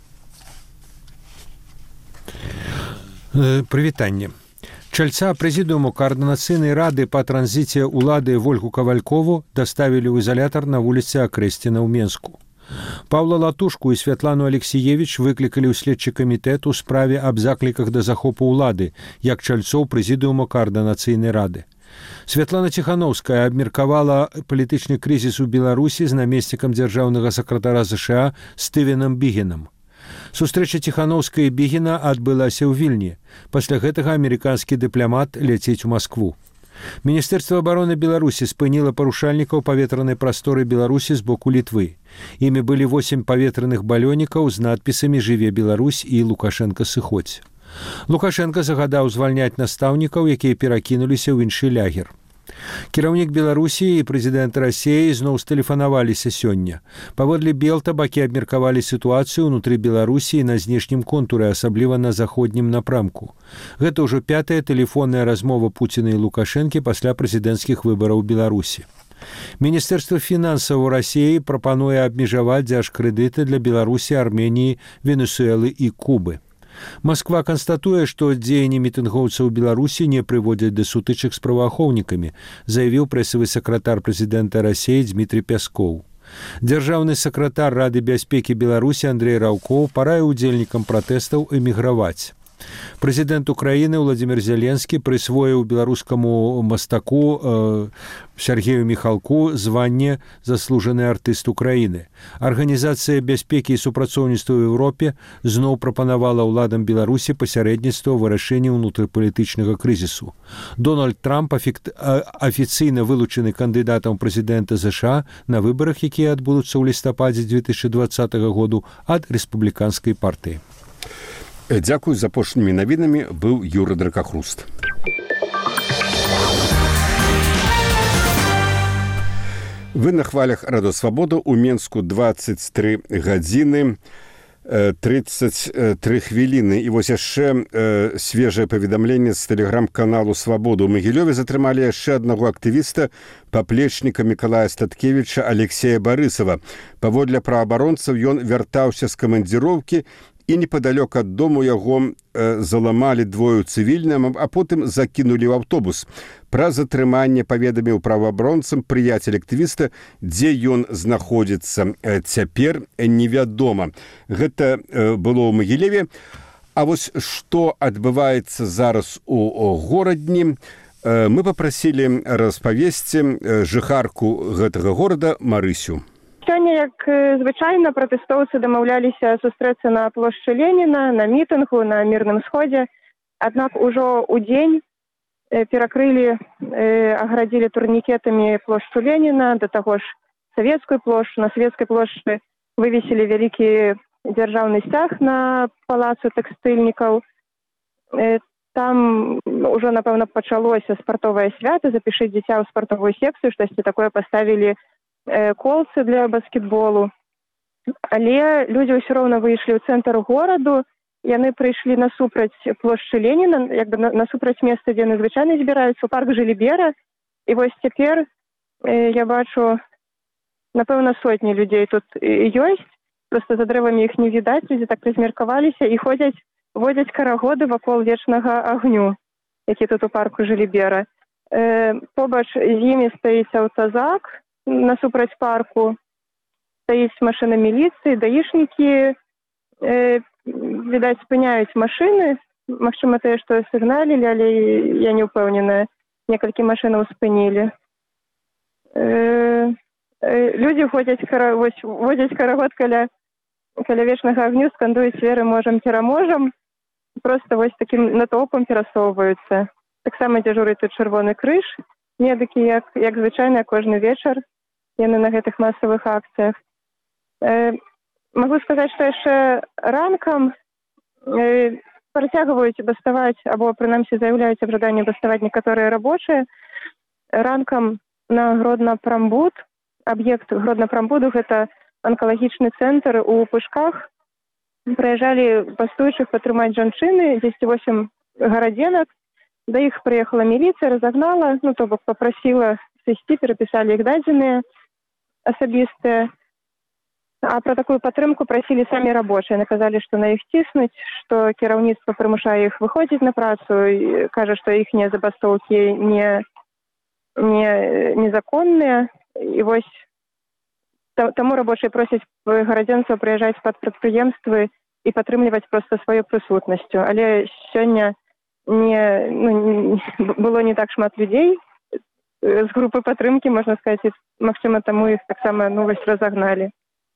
Прывітанне. Чальца прэзідыуму Координацыйнай рады па транзіце ўлады Вольгу Кавалькову даставілі ў изолятор на вуліцы Акрэсціна ў Менску. Паўла Латушку і Святлану Алексеевич выклікалі ў следчы камітэт у справе аб закліках да захопу ўлады, як чальцоў прэзідыуму Координацыйнай рады. Святлана Ціхановская абмеркавала палітычны крызіс у Беларусі з намеснікам дзяржаўнага сакратара ЗША Стывенам Бігенам. Сустрэча Ціхановскай і Бігена адбылася ў Вільні. Пасля гэтага амерыканскі дыпламат ляцець у Маскву. Міністэрства абароны Беларусі спыніла парушальнікаў паветранай прасторы Беларусі з боку Літвы. Імі былі 8 паветраных балёнікаў з надпісамі «Жыве Беларусь» і «Лукашенко сыходзь». Лукашенко загадаў звальняць настаўнікаў, якія перакінуліся ў іншы лягер. Кіраўнік Беларусі і прэзідэнт Расіі зноў стэлефанаваліся сёння. Паводле Белта бакі абмеркавалі сітуацыю ўнутры Беларусі на знешнім контуры, асабліва на заходнім напрамку. Гэта ўжо 5-я тэлефонная размова Пуціна і Лукашэнкі пасля прэзідэнцкіх выбараў Беларусі. Міністэрства фінансаў Расіі прапануе абмежаваць дзяржкрэдыты для Беларусі, Арменіі, Венесуэлы і Кубы. Москва констатуе, што дзеянні мітынгоўцаў Беларусі не прыводзяць да сутычак з праваахоўнікамі, заявіў прэсавы сакратар прэзідэнта Расіі Дмітрий Пяскоў. Дзяржаўны сакратар Рады бяспекі Беларусі Андрей Раўкоў параіў удзельнікам пратэстаў эміграваць. Прэзідэнт Украіны Владимир Зеленскі прысвоіў беларускаму мастаку Сергею Міхалку званне «Заслужаны артыст Украіны». Арганізацыя бяспекі і супрацоўніцтва ў Еўропе зноў прапанавала ўладам Беларусі пасярэдніцтва ў вырашэнні ўнутрыпалітычнага крызісу. Дональд Трамп афіцыйна вылучаны кандыдатам прэзідэнта ЗША на выбарах, якія адбудуцца ў лістападзе 2020 году ад рэспубліканскай партыі. Дзякуй, з апошнімі навінамі быў Юра Дракахруст. Вы на хвалях Радыё Свабода. У Менску 23 гадзіны 33 хвіліны. І вось яшчэ свежае паведамленне з тэлеграм-каналу «Свабода». У Магілёве затрымалі яшчэ аднаго актывіста, паплечніка Мікалая Статкевіча Алексея Барысава. Паводле праваабаронцаў ён вяртаўся з камандзіроўкі, і непадалёк ад дому яго заламалі двое цывільным, а потым закінулі ў аўтобус. Пра затрыманне паведаміў праваабаронцам прыяцель актывіста, дзе ён знаходзіцца цяпер, невядома. Гэта было ў Магілеве. А вось што адбываецца зараз у горадні, мы папрасілі распавесці жыхарку гэтага горада Марысю. Сёння, як звычайна, пратэстоўцы дамаўляліся сустрэцца на плошчы Леніна, на мітынгу, на мірным сходзе. Аднак ужо ў дзень перакрылі, аградзілі турнікетамі плошчу Леніна, да таго ж савецкую плошчу. На савецкай плошчы вывесілі вялікі дзяржаўны сцяг на палацу тэкстыльнікаў. Там ужо, напэўна, пачалося спартовае свята, запішыць дзіця ў спартовую секцыю, штосьці такое паставілі колцы для баскетболу. Але людзі ўсё роўна выйшлі ў цэнтр гораду яны прыйшлі насупраць плошчы Леніна, як бы насупраць месца, дзе яны звычайна збіраюцца, у парк Жылібера. І вось цяпер я бачу, напэўна, сотні людзей тут ёсць. Просто за дрэвамі іх не відаць, людзі так размеркаваліся і водзяць карагоды вакол вечнага агню, які тут у парку Жылібера. Побач з імі стаіць аўтазак насупраць парку, стаіць машына міліцыі, даішнікі, відаць, спыняюць машыны. Магчыма, тыя, што сігналілі, але я не ўпэўненая. Некалькі машынаў спынілі. Людзі водзяць карагод каля вечнага агню, скандуюць веры можам, пераможам. Просто вось такім натоўпам перасоўваюцца. Таксама дзяжурыць тут Чырвоны крыж. Медыкі, як звычайна, кожны вечар. Яны на гэтых масавых акцыях. Магу сказаць, што яшчэ ранкам працягваюць баставаць, або прынамсі заяўляюць аб жаданні баставаць некаторыя рабочыя. Ранкам на Гродна-Прамбуд, аб'ект Гродна-Прамбуду, гэта анкалагічны цэнтр у Пышках. Прыязджалі бастуючых падтрымаць жанчыны, 10-8 гарадзенак. Да іх прыехала міліцыя, разагнала, то бок папрасіла сысці, перапісалі іх дадзеныя асабістыя. А пра такую падтрымку прасілі самі рабочыя. Наказалі, што на іх ціснуць, што кіраўніцтва прымушае іх выходзіць на працу, і кажа, што іхнія забастоўкі незаконныя. І вось таму рабочыя просяць гарадзенцаў прыязджаць пад прадпрыемствы і падтрымліваць проста сваёй прысутнасцю. Але сёння было не так шмат людзей з групы падтрымкі, можна сказаць, магчыма, таму іх таксама разагналі.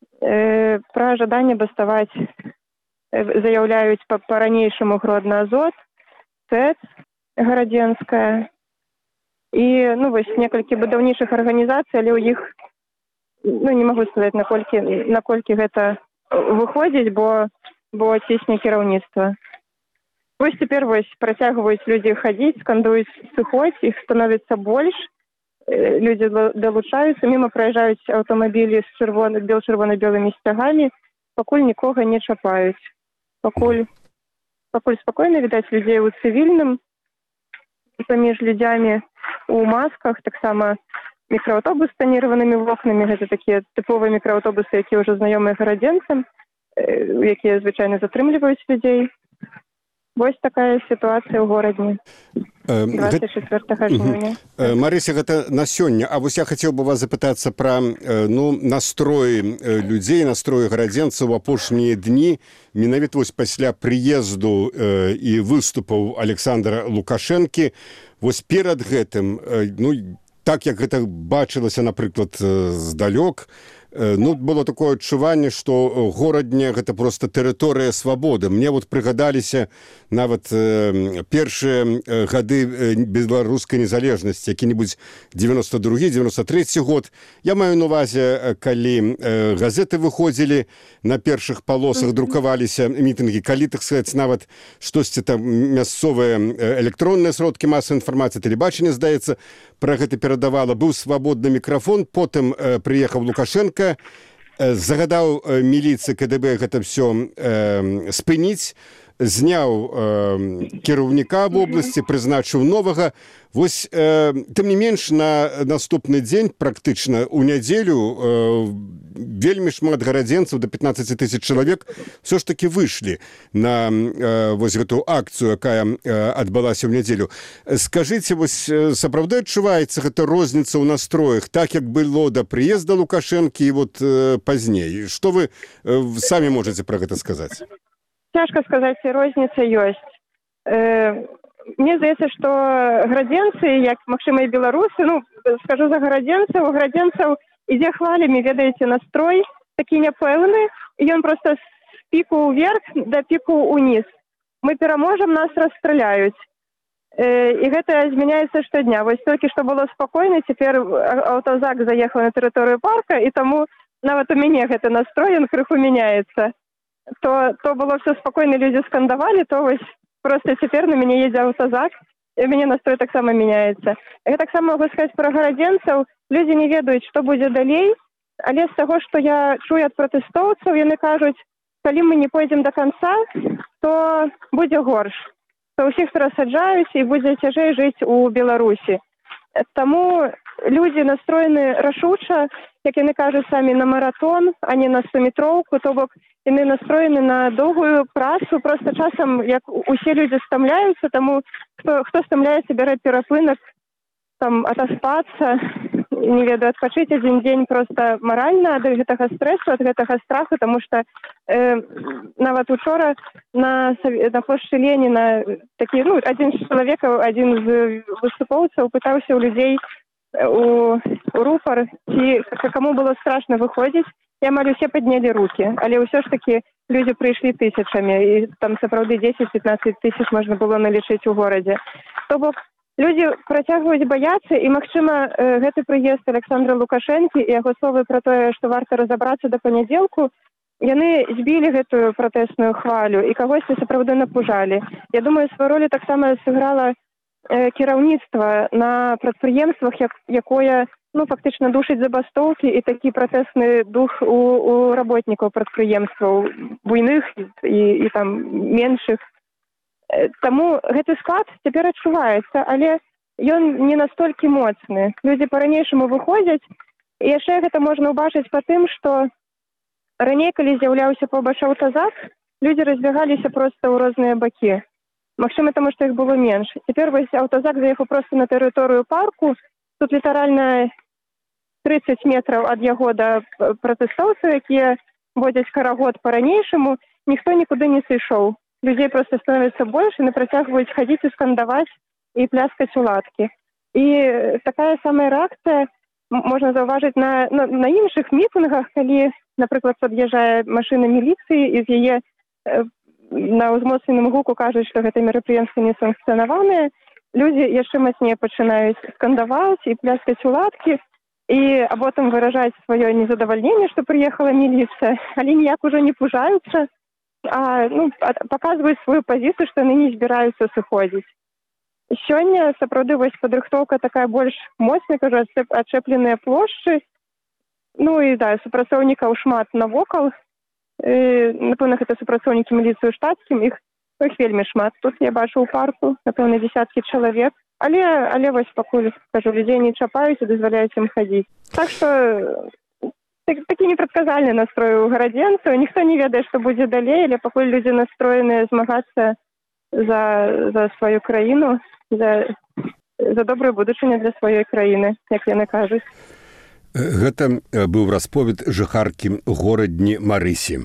Пра жаданне баставаць заяўляюць па-ранейшаму Гродна-Азот, ЦЭЦ гарадзенская і вось некалькі будаўнічых арганізацый, але ў іх не магу сказаць, наколькі гэта выходзіць, бо цісне кіраўніцтва. Вось цяпер працягваюць людзі хадзіць, скандуюць сыходзь, іх становіцца больш. Людзі далучаюцца, міма праязджаюць аўтамабілі з бел-чырвона-белымі сцягамі, пакуль нікога не чапаюць. Пакуль спакойна відаць людзей у цывільным, паміж людзямі у масках, таксама мікрааўтобус з таніраванымі вокнамі, гэта такія тыповыя мікрааўтобусы, якія ўжо знаёмыя гарадзенцам, якія звычайна затрымліваюць людзей. Вось такая сітуацыя ў горадзе 24 жніўня. Марыся, гэта на сёння. А вось я хацеў бы вас запытацца пра настроі людзей, настроі гарадзенцаў у апошнія дні, менавіта вось пасля прыезду і выступаў Александра Лукашэнкі. Вось перад гэтым, так як гэта бачылася, напрыклад, здалёк, было такое адчуванне, што горадня гэта проста тэрыторыя свабоды. Мне прыгадаліся нават першыя гады беларускай незалежнасці, які-небудзь 92-93 год. Я маю на увазе, калі газеты выходзілі, на першых палосах друкаваліся мітынгі, калі, так сказаць, нават штосьці там мясцовыя электронныя сродкі масавай інфармацыі, тэлебачанне, здаецца, пра гэта перадавала. Быў свабодны мікрафон, потым прыехаў Лукашенко, загадаў міліцыі КДБ гэта ўсё спыніць, зняў кіраўніка вобласці, прызначыў новага. Вось, тым не менш, на наступны дзень, практычна ў нядзелю, вельмі шмат гарадзенцаў, да 15 000 чалавек, все ж таки выйшлі на вось гэту акцыю, якая адбылася ў нядзелю. Скажыце, вось сапраўды адчуваецца гэта розніца ў настроях, так як было да прыезда Лукашэнкі і пазней? Што вы самі можаце пра гэта сказаць? Цяжка сказаць, розніца ёсць. Мне здаецца, што гарадзенцы, як, магчыма, і беларусы, скажу за гарадзенцаў ідзе хвалямі, ведаеце, настрой такі няпэўны, і ён проста з піку ўверх да піку ўніз. Мы пераможам, нас расстраляюць. І гэта змяняецца штодня. Вось толькі што было спакойна, цяпер аўтазак заехаў на тэрыторыю парка, і таму нават у мяне гэты настрой, ён крыху мяняецца. То было все спакойна, людзі скандавалі, то вось просто цяпер на мяне едзе аўтазак, і у мяне настрой таксама мяняецца. Я таксама могу сказаць пра гарадзенцаў, людзі не ведаюць, што будзе далей, але з таго, што я чую ад пратэстоўцаў, яны кажуць, калі мы не пойдзем до конца, то будзе горш. То ўсіх перасаджаюць і будзе цяжэй жыць у Беларусі. Таму людзі настроены рашуча, як яны кажуць самі, на маратон, а не на 100-метроўку, то бок яны настроены на доўгую працу. Проста часам, як усе людзі стамляюцца, таму хто стамляецца, бярэ перапынак, там атаспацца, не ведаю, адпачыць адзін дзень проста маральна ад гэтага стрэсу, ад гэтага страху, таму што нават учора на плошчы Леніна такі, адзін з чалавекаў, адзін з выступоўцаў пытаўся ў людзей у рупар, ці каму было страшна выходзіць, і амаль усе паднялі рукі, але ўсё ж такі людзі прыйшлі тысячамі, і там сапраўды 10-15 тысяч можна было налічыць у горадзе. То бок людзі працягваюць баяцца, і, магчыма, гэты прыезд Александра Лукашэнкі і яго словы пра тое, што варта разабрацца да панядзелку, яны збілі гэтую пратэсную хвалю і кагосьці сапраўды напужалі. Я думаю, сваю ролю таксама сыграла кіраўніцтва на прадпрыемствах, якое фактычна душыць забастоўкі і такі пратэсны дух у работнікаў прадпрыемстваў, буйных і там меншых. Таму гэты склад цяпер адчуваецца, але ён не настолькі моцны. Людзі па-ранейшаму выходзяць, і яшчэ гэта можна ўбачыць па тым, што раней, калі з'яўляўся побач аўтазак, людзі разбягаліся проста ў розныя бакі. Магчыма, таму што іх было менш. Цяпер вось аўтазак заехаў проста на тэрыторыю парку, тут літаральна 30 метраў ад яго да пратэстоўцаў, якія водзяць карагод па-ранейшаму, ніхто нікуды не сышоў. Людзей проста становіцца больш, і працягваюць хадзіць і скандаваць і пляскаць у ладкі. І такая самая рэакцыя можна заўважыць на іншых мітынгах, калі, напрыклад, пад'язджае машына міліцыі, і з яе на ўзмоцненым гуку кажуць, што гэта мерапрыемства не санкцыянаванае, людзі яшчэ мацней пачынаюць скандаваць і пляскаць у ладкі, і або там выражаць сваё незадавальненне, што прыехала міліцыя, але ніяк ужо не пужаюцца, а паказваюць сваю пазіцыю, што яны не збіраюцца сыходзіць. Сёння сапраўды вось падрыхтоўка такая больш моцная, кажу, адчэпленыя плошчы, і супрацоўнікаў шмат навокал, напэўна, гэта супрацоўнікі міліцыі ў штатскім, іх вельмі шмат. Тут я бачу ў парку, напэўна, дзесяткі чалавек, але вось пакуль, кажу, людзей не чапаюць і дазваляюць ім хадзіць. Так што такі непрадказальны настрой у гарадзенцаў, ніхто не ведае, што будзе далей, але пакуль людзі настроеныя змагацца за сваю краіну, за добрую будучыню для сваёй краіны, як яны кажуць. Гэта быў расповед жыхаркі горадні Марысі.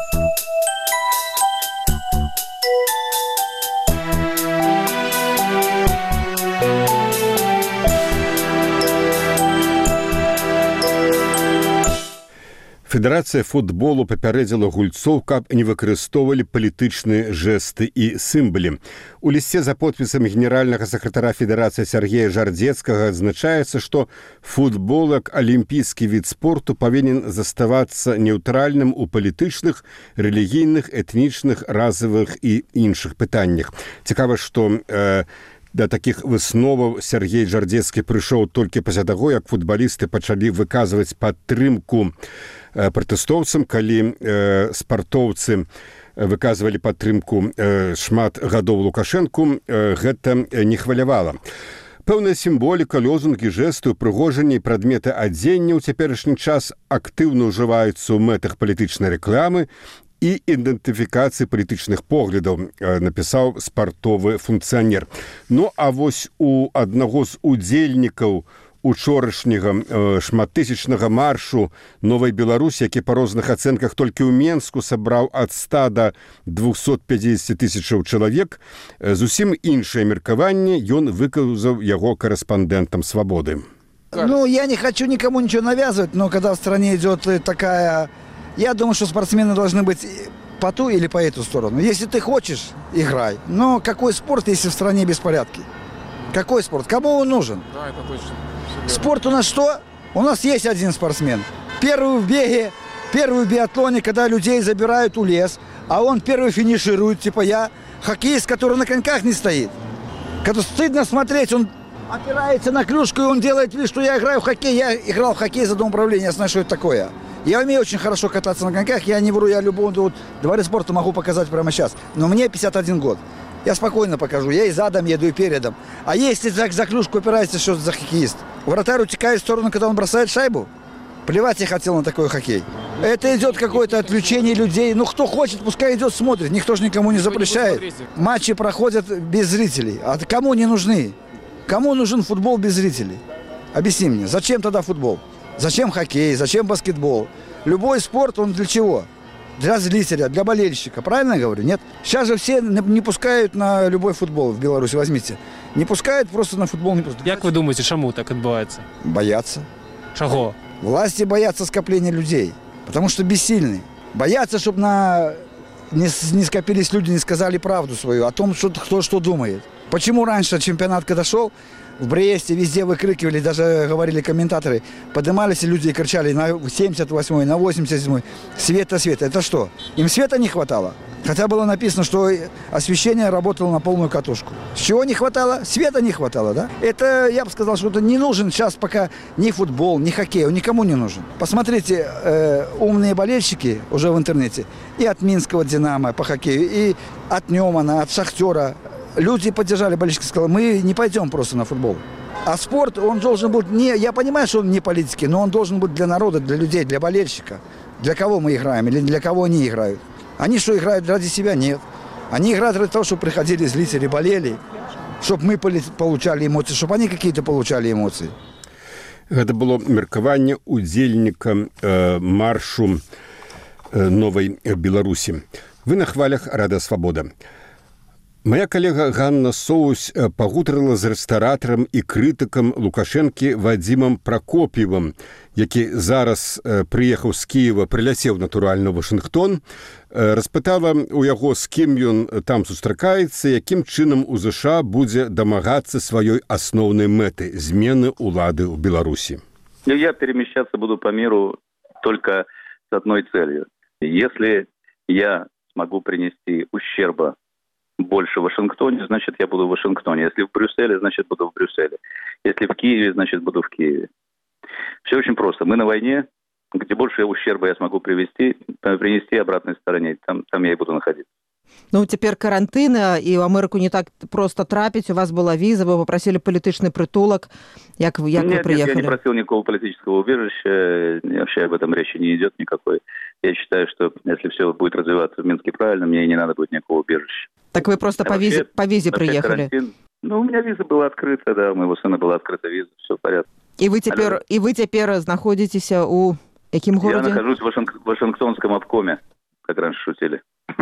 Федэрацыя футболу папярэдзіла гульцоў, каб не выкарыстоўвалі палітычныя жэсты і сімвалы. У лісце за подпісам генеральнага сакратара Федэрацыі Сергея Жардзецкага адзначаецца, што футбол як алімпійскі від спорту павінен заставацца неўтральным у палітычных, рэлігійных, этнічных, разавых і іншых пытаннях. Цікава, што да такіх высноваў Сергей Жардзецкі прыйшоў толькі пасля таго, як футбалісты пачалі выказваць падтрымку пратэстоўцам, калі спартоўцы выказвалі падтрымку шмат гадоў Лукашэнку, гэта не хвалявала. Пэўная сімволіка, лозунгі, жэсты, упрыгожанні, прадметы адзення ў цяперашні час актыўна ўжываюцца ў мэтах палітычнай рэкламы і ідэнтыфікацыі палітычных поглядаў, напісаў спартовы функцыянер. А вось у аднаго з удзельнікаў учорашняга шматтысячнага маршу Новай Беларусі, які па розных ацэнках толькі ў Менску сабраў ад 100 да 250 тысячаў чалавек, зусім іншае меркаванне ён выказаў яго корэспандэнтам «Свободы». Я не хочу никому ничего навязывать, но когда в стране идет такая... Я думаю, что спортсмены должны быть по ту или по эту сторону. Если ты хочешь, играй. Но какой спорт, если в стране беспорядки? Какой спорт? Кому он нужен? Да, это точно. Спорт у нас что? У нас есть один спортсмен. Первый в беге, первый в биатлоне, когда людей забирают у лес, а он первый финиширует, типа я. Хоккеист, который на коньках не стоит. Когда стыдно смотреть, он опирается на клюшку, и он делает вид, что я играю в хоккей. Я играл в хоккей за домоуправление, я знаю, что это такое. Я умею очень хорошо кататься на коньках, я не вру, я любому дворец спорта могу показать прямо сейчас. Но мне 51 год. Я спокойно покажу, я и задом еду, и передом. А если за клюшку упирается, что за хоккеист? Вратарь утекает в сторону, когда он бросает шайбу? Плевать я хотел на такой хоккей. Это идет какое-то отвлечение людей. Ну, кто хочет, пускай идет, смотрит. Никто же никому не запрещает. Матчи проходят без зрителей. А кому не нужны? Кому нужен футбол без зрителей? Объясни мне, зачем тогда футбол? Зачем хоккей? Зачем баскетбол? Любой спорт, он для чего? Для зрителя, для болельщика. Правильно я говорю? Нет? Сейчас же все не пускают на любой футбол в Беларуси, возьмите. Не пускают, просто на футбол не пускают. Як ви думаєте, чому так відбувається? Боятся. Чого? Власти боятся скопления людей, потому что бессильны. Боятся, чтобы не скопились люди, не сказали правду свою о том, кто что думает. Почему раньше чемпионат, когда шел, в Бресте везде выкрикивали, даже говорили комментаторы, поднимались люди и кричали на 78-й, на 87-й, света, света. Это что? Им света не хватало? Хотя было написано, что освещение работало на полную катушку. С чего не хватало? Света не хватало, да? Это, я бы сказал, что это не нужен сейчас пока ни футбол, ни хоккей, он никому не нужен. Посмотрите, умные болельщики уже в интернете и от Минского «Динамо» по хоккею, и от Немана, от Шахтера. Люди поддержали болельщики, сказали, мы не пойдем просто на футбол. А спорт, он должен быть, я понимаю, что он не политический, но он должен быть для народа, для людей, для болельщика. Для кого мы играем или для кого они играют. Они что, играют ради себя? Нет. Они играют ради того, чтобы приходили зрители, болели, чтобы мы получали эмоции, чтобы они какие-то получали эмоции. Это было меркаванне удзельніка маршу Новой Беларуси. Вы на хвалях Рада Свобода. Моя калега Ганна Соусь пагутарыла з рэстаратарам і крытыкам Лукашэнкі Вадзімам Пракоп'евым, які зараз прыехаў з Кіева, прыляцеў натуральна ў Вашынгтон, распытала у яго, з кім ён там сустракаецца, якім чынам у ЗША будзе дамагацца сваёй асноўнай мэты змены ўлады ў Беларусі. Я перемещаться буду по миру только с одной целью. Если я смогу принести ущерба больше в Вашингтоне, значит, я буду в Вашингтоне. Если в Брюсселе, значит, буду в Брюсселе. Если в Киеве, значит, буду в Киеве. Все очень просто. Мы на войне, где больше ущерба я смогу принести обратной стороне. Там я и буду находиться. Ну, цяпер карантын, і ў Амерыку не так просто трапіць. У вас была віза, вы попросили политичный притулок. Як вы приехали? Нет, я не просил никакого политического убежища. Вообще об этом речи не идет никакой. Я считаю, что если все будет развиваться в Минске правильно, мне и не надо будет никакого убежища. Так вы просто по визе приехали? Ну, у меня виза была открыта, да, у моего сына была открыта виза, все в порядке. И вы теперь находитесь у каким городе? Я нахожусь в Вашингтонском обкоме, как раньше шутили.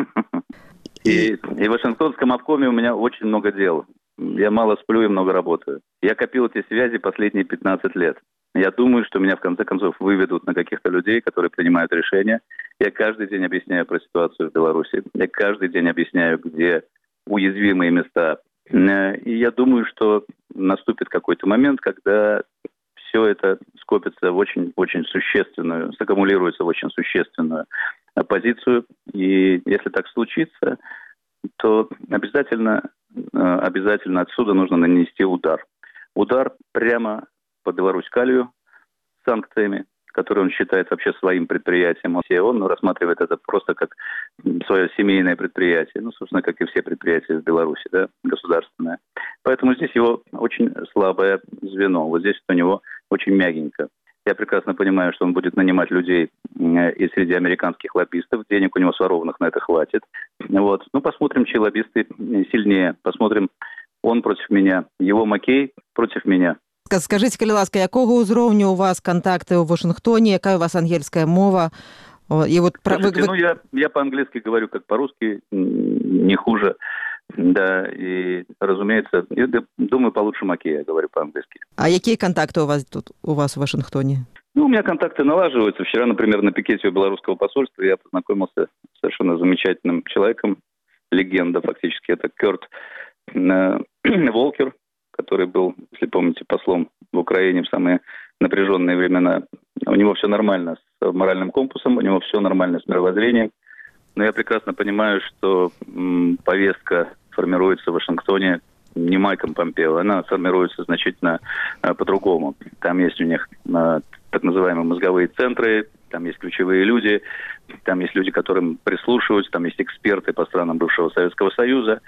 И в Вашингтонском обкоме у меня очень много дел. Я мало сплю и много работаю. Я копил эти связи последние 15 лет. Я думаю, что меня в конце концов выведут на каких-то людей, которые принимают решения. Я каждый день объясняю про ситуацию в Беларуси. Я каждый день объясняю, где уязвимые места. И я думаю, что наступит какой-то момент, когда все это скопится в очень существенную, саккумулируется в очень существенную позицию. И если так случится, то обязательно отсюда нужно нанести удар. Удар прямо по Беларусь-Калию с санкциями, которые он считает вообще своим предприятием. Он рассматривает это просто как свое семейное предприятие, ну, собственно, как и все предприятия в Беларуси, да, государственное. Поэтому здесь его очень слабое звено. Вот здесь у него очень мягенько. Я прекрасно понимаю, что он будет нанимать людей и среди американских лоббистов. Денег у него сворованных на это хватит. Вот. Ну, посмотрим, чьи лоббисты сильнее. Посмотрим, он против меня, его Маккей против меня. Скажите, калі ласка, якого узроўню у вас контакты ў Вашингтоне, якая у вас ангельская мова? И вот Слушайте, я по-английски говорю, как по-русски, не хуже. Да, и, разумеется, я думаю, получше Маккея, говорю по-английски. А какие контакты у вас в Вашингтоне? Ну, у меня контакты налаживаются. Вчера, например, на пикете у белорусского посольства я познакомился с совершенно замечательным человеком, легенда фактически, это Кёрт Волкер, который был, если помните, послом в Украине в самые напряженные времена. У него все нормально с моральным компасом, у него все нормально с мировоззрением. Но я прекрасно понимаю, что повестка формируется в Вашингтоне не Майком Помпео, она формируется значительно по-другому. Там есть у них так называемые мозговые центры, там есть ключевые люди, там есть люди, которым прислушиваются, там есть эксперты по странам бывшего Советского Союза.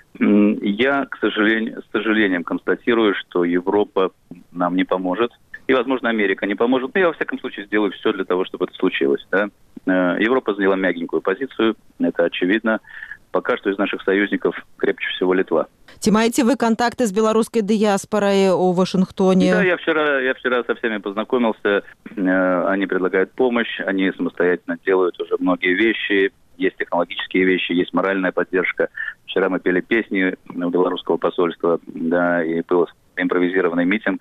Я, с сожалением констатирую, что Европа нам не поможет. И, возможно, Америка не поможет. Но я, во всяком случае, сделаю все для того, чтобы это случилось. Да? Европа заняла мягенькую позицию, это очевидно. Пока что из наших союзников крепче всего Литва. Ці маеце вы контакты с белорусской диаспорой у Вашингтоне? Да, я вчера со всеми познакомился. Они предлагают помощь, они самостоятельно делают уже многие вещи. Есть технологические вещи, есть моральная поддержка. Вчера мы пели песни у белорусского посольства, да, и был импровизированный митинг.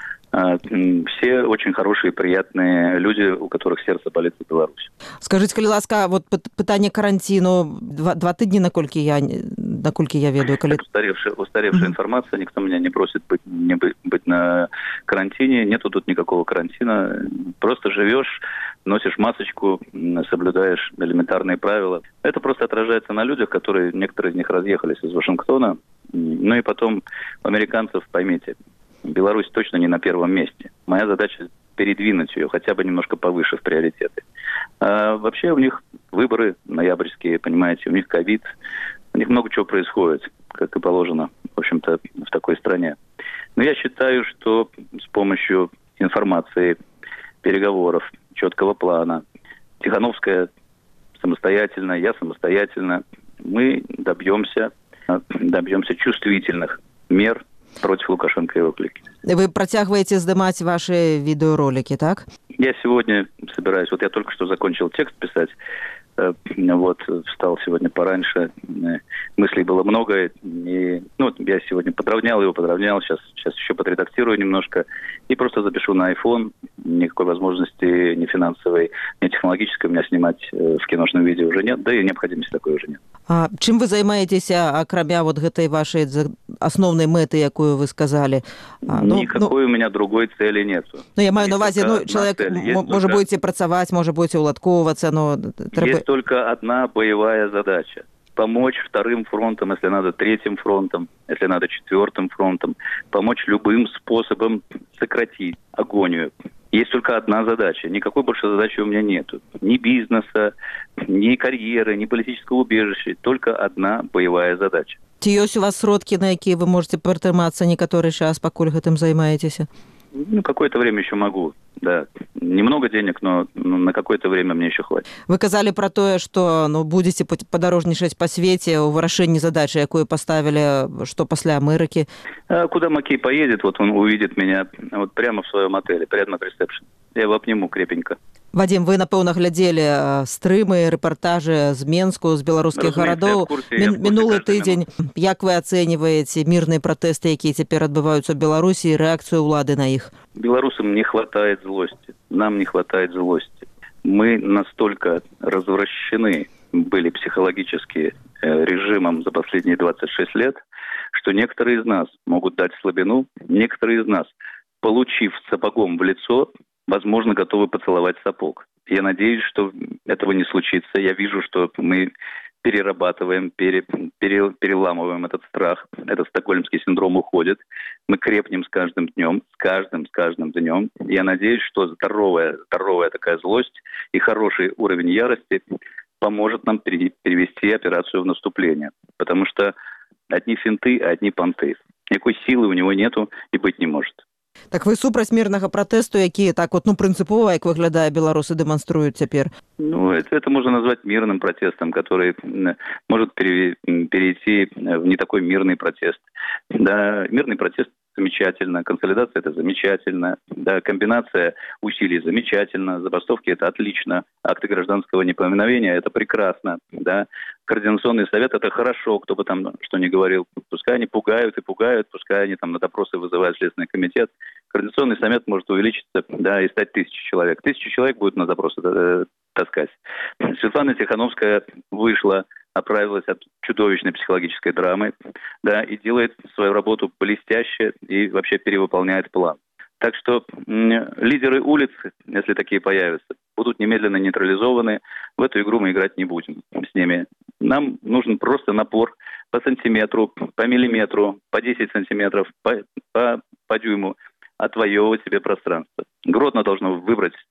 Все очень хорошие, приятные люди, у которых сердце болит за Беларусь. Скажите, калі ласка, вот пытанне карантину, два тыдні, наколькі я ведаю. Устаревшая информация, никто меня не просит быть на карантине, нету тут никакого карантина. Просто живешь, носишь масочку, соблюдаешь элементарные правила. Это просто отражается на людях, которые, некоторые из них разъехались из Вашингтона. Ну и потом, американцев, поймите, Беларусь точно не на первом месте. Моя задача передвинуть ее хотя бы немножко повыше в приоритеты. А вообще у них выборы ноябрьские, понимаете, у них ковид, у них много чего происходит, как и положено, в общем-то, в такой стране. Но я считаю, что с помощью информации, переговоров, четкого плана, Тихановская самостоятельно, я самостоятельно, мы добьемся чувствительных мер против Лукашенко и его клики. Вы протягиваете сдымать ваши видеоролики, так? Я сегодня собираюсь, вот я только что закончил текст писать, вот, встал сегодня пораньше, мыслей было много, и, я сегодня подровнял, сейчас еще подредактирую немножко, и просто запишу на iPhone, никакой возможности ни финансовой, ни технологической у меня снимать в киношном видео уже нет, да и необходимости такой уже нет. А чым вы займаецеся, акрамя вот гэтай вашей основной мэты, якую вы сказали? Никакой у меня другой цели нету. Я маю на увазі, человек может будете працаваць, может будете уладковываться, но... Есть только одна боевая задача. Помочь вторым фронтам, если надо третьим фронтом, если надо четвертым фронтом. Помочь любым способом сократить агонию. Есть только одна задача. Никакой больше задачи у меня нету. Ни бизнеса, ни карьеры, ни политического убежища. Только одна боевая задача. Ці ёсць у вас сродкі, на якія вы можете прытрымацца некаторы час, пакуль гэтым займаецеся? Какое-то время еще могу, да. Немного денег, но на какое-то время мне еще хватит. Вы казали про тое, што будете падарожнічаць па свеце ў вырашэнні задачы, якую поставили, что после Америки. Куда Макей поедет, вот он увидит меня вот прямо в своем отеле, прямо на ресепшн. Я его обниму крепенько. Вадим, вы, напэўна, глядзелі стрымы, рэпартажы з Менску, з беларускіх гарадоў. Мінулы тыдзень. Як вы ацэньваеце мірныя пратэсты, якія цяпер адбываюцца ў Беларусі, і рэакцыю ўлады на іх? Белорусам не хватает злости. Нам не хватает злости. Мы настолько развращены были психологически режимом за последние 26 лет, что некоторые из нас могут дать слабину, некоторые из нас, получив сапогом в лицо, возможно, готовы поцеловать сапог. Я надеюсь, что этого не случится. Я вижу, что мы перерабатываем, переламываем этот страх. Этот стокгольмский синдром уходит. Мы крепнем с каждым днем, с каждым днем. Я надеюсь, что здоровая такая злость и хороший уровень ярости поможет нам перевести операцию в наступление. Потому что одни финты, одни понты. Никакой силы у него нету и быть не может. Так вы супраць мірнага пратэсту, які так прынцыпова, як выглядае, беларусы дэманструюць цяпер? Это можно назвать мирным протестом, который может перейти в не такой мирный протест. Да, мирный протест замечательно, консолидация это замечательно, да, комбинация усилий замечательно, забастовки это отлично, акты гражданского неповиновения это прекрасно, да, координационный совет это хорошо, кто бы там что ни говорил, пускай они пугают, пускай они там на допросы вызывают Следственный комитет, координационный совет может увеличиться, да, и стать 1000 человек. 1000 человек будут на допросы таскать. Светлана Тихановская вышла, оправилась от чудовищной психологической драмы, да, и делает свою работу блестяще и вообще перевыполняет план. Так что лидеры улиц, если такие появятся, будут немедленно нейтрализованы. В эту игру мы играть не будем с ними. Нам нужен просто напор по сантиметру, по миллиметру, по 10 сантиметров, по дюйму отвоевывать себе пространство. Гродно должно выбрать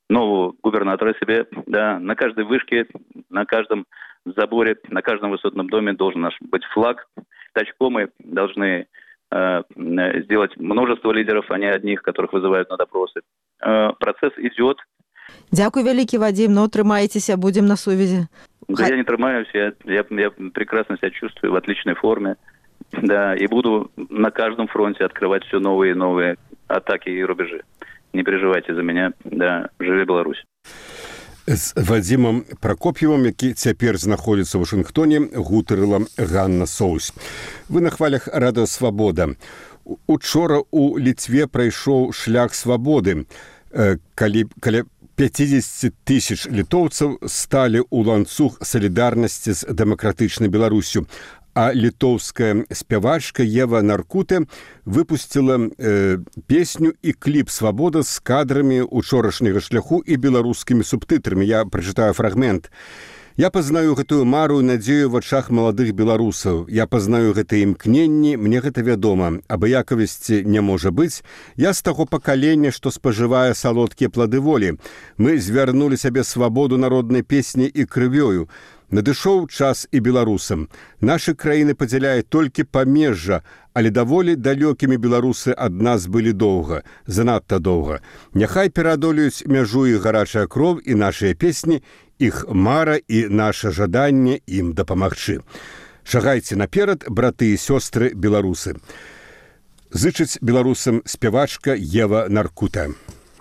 нового губернатора себе. Да, на каждой вышке, на каждом заборе, на каждом высотном доме должен наш быть флаг. Тачкомы должны сделать множество лидеров, а не одних, которых вызывают на допросы. Процесс идет. Дякую вялікі, Вадим, но трымайцеся, будем на сувязі. Да, я не трымаюсь, я прекрасно себя чувствую, в отличной форме. Да, и буду на каждом фронте открывать все новые и новые атаки и рубежи. Не переживайте за меня. Да, живи Беларусь. З Вадзімам Пракоп'евым, які цяпер знаходзіцца ў Вашынгтоне, гутарыла Ганна Соус. Вы на хвалях радыё «Свабода». Учора у Літве прайшоў шлях свабоды, калі каля 50 тысяч літоўцаў сталі ў ланцуг салідарнасці з дэмакратычнай Беларусю. А літоўская спявачка Ева Наркуте выпустила песню і кліп «Свабода» з кадрамі учорашняга шляху і беларускімі субтытрамі. Я прачытаю фрагмент. Я пазнаю гэтую мару і надзею ў вачах маладых беларусаў. Я пазнаю гэтыя імкненні, мне гэта вядома. Абыякавасці не можа быць. Я з таго пакалення, што спажывае салодкія плады волі. Мы звярнулі сабе свабоду народнай песні і крывёю. Надышоў час і беларусам. Нашы краіны падзяляе толькі памежжа, але даволі далёкімі беларусы ад нас былі доўга, занадта доўга. Няхай пераадолеюць мяжу і гарачая кроў і нашыя песні, іх мара і наша жаданне ім дапамагчы. Шагайце наперад, браты і сёстры беларусы. Зычыць беларусам спявачка Ева Наркута.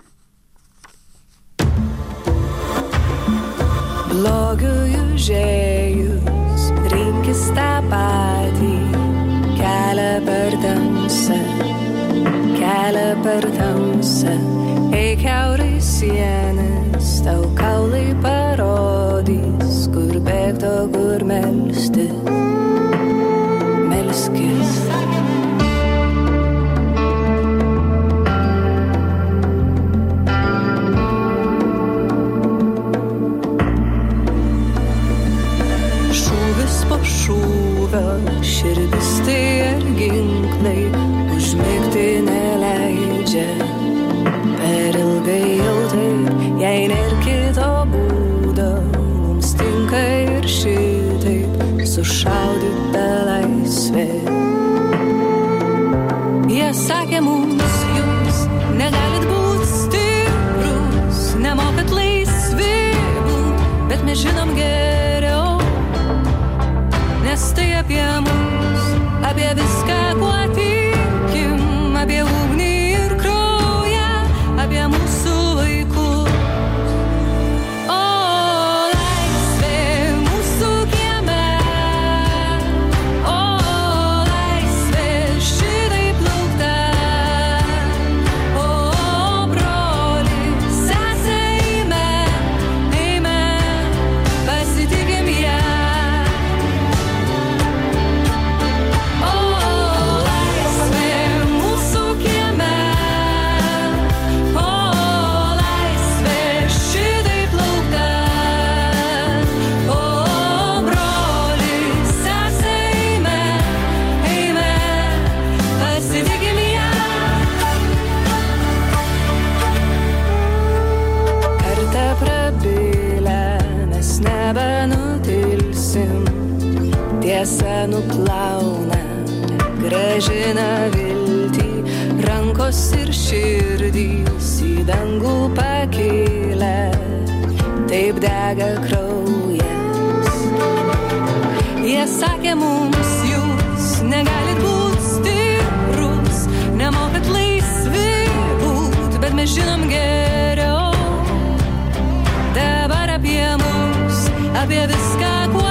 Bloguoju žėjus, rinkis tą patį, kelią per tamsą, eik kiaurai sienas, tau kaulai parodys, kur bėgto, kur melskis. Širdis tai ir ginklai, užmigti neleidžia. Per ilgai jau taip, jei nėr kito būdo, mums tinka ir šitaip sušaudyta laisvė. Jie sakė mums, jūs negalit būt stiprus, nemokat laisvi būt, bet mes žinom geriau. Nes tai apie mus, apie viską, kuo tikim, apie ugnį ir kraują, apie mūsų vaikus. O laisvė mūsų kieme, o laisvė šitaip laukta, o broli, sesė eime, eime, pasitikim ją. Tiesa nuplauna, grąžina viltį, rankos ir širdys į dangų pakėlę, taip dega kraujas. Jie sakė mums, jūs negalit būt stiprus, nemokat laisvi būt, bet mes žinom geriau. Dabar apie mus, apie viską, kuo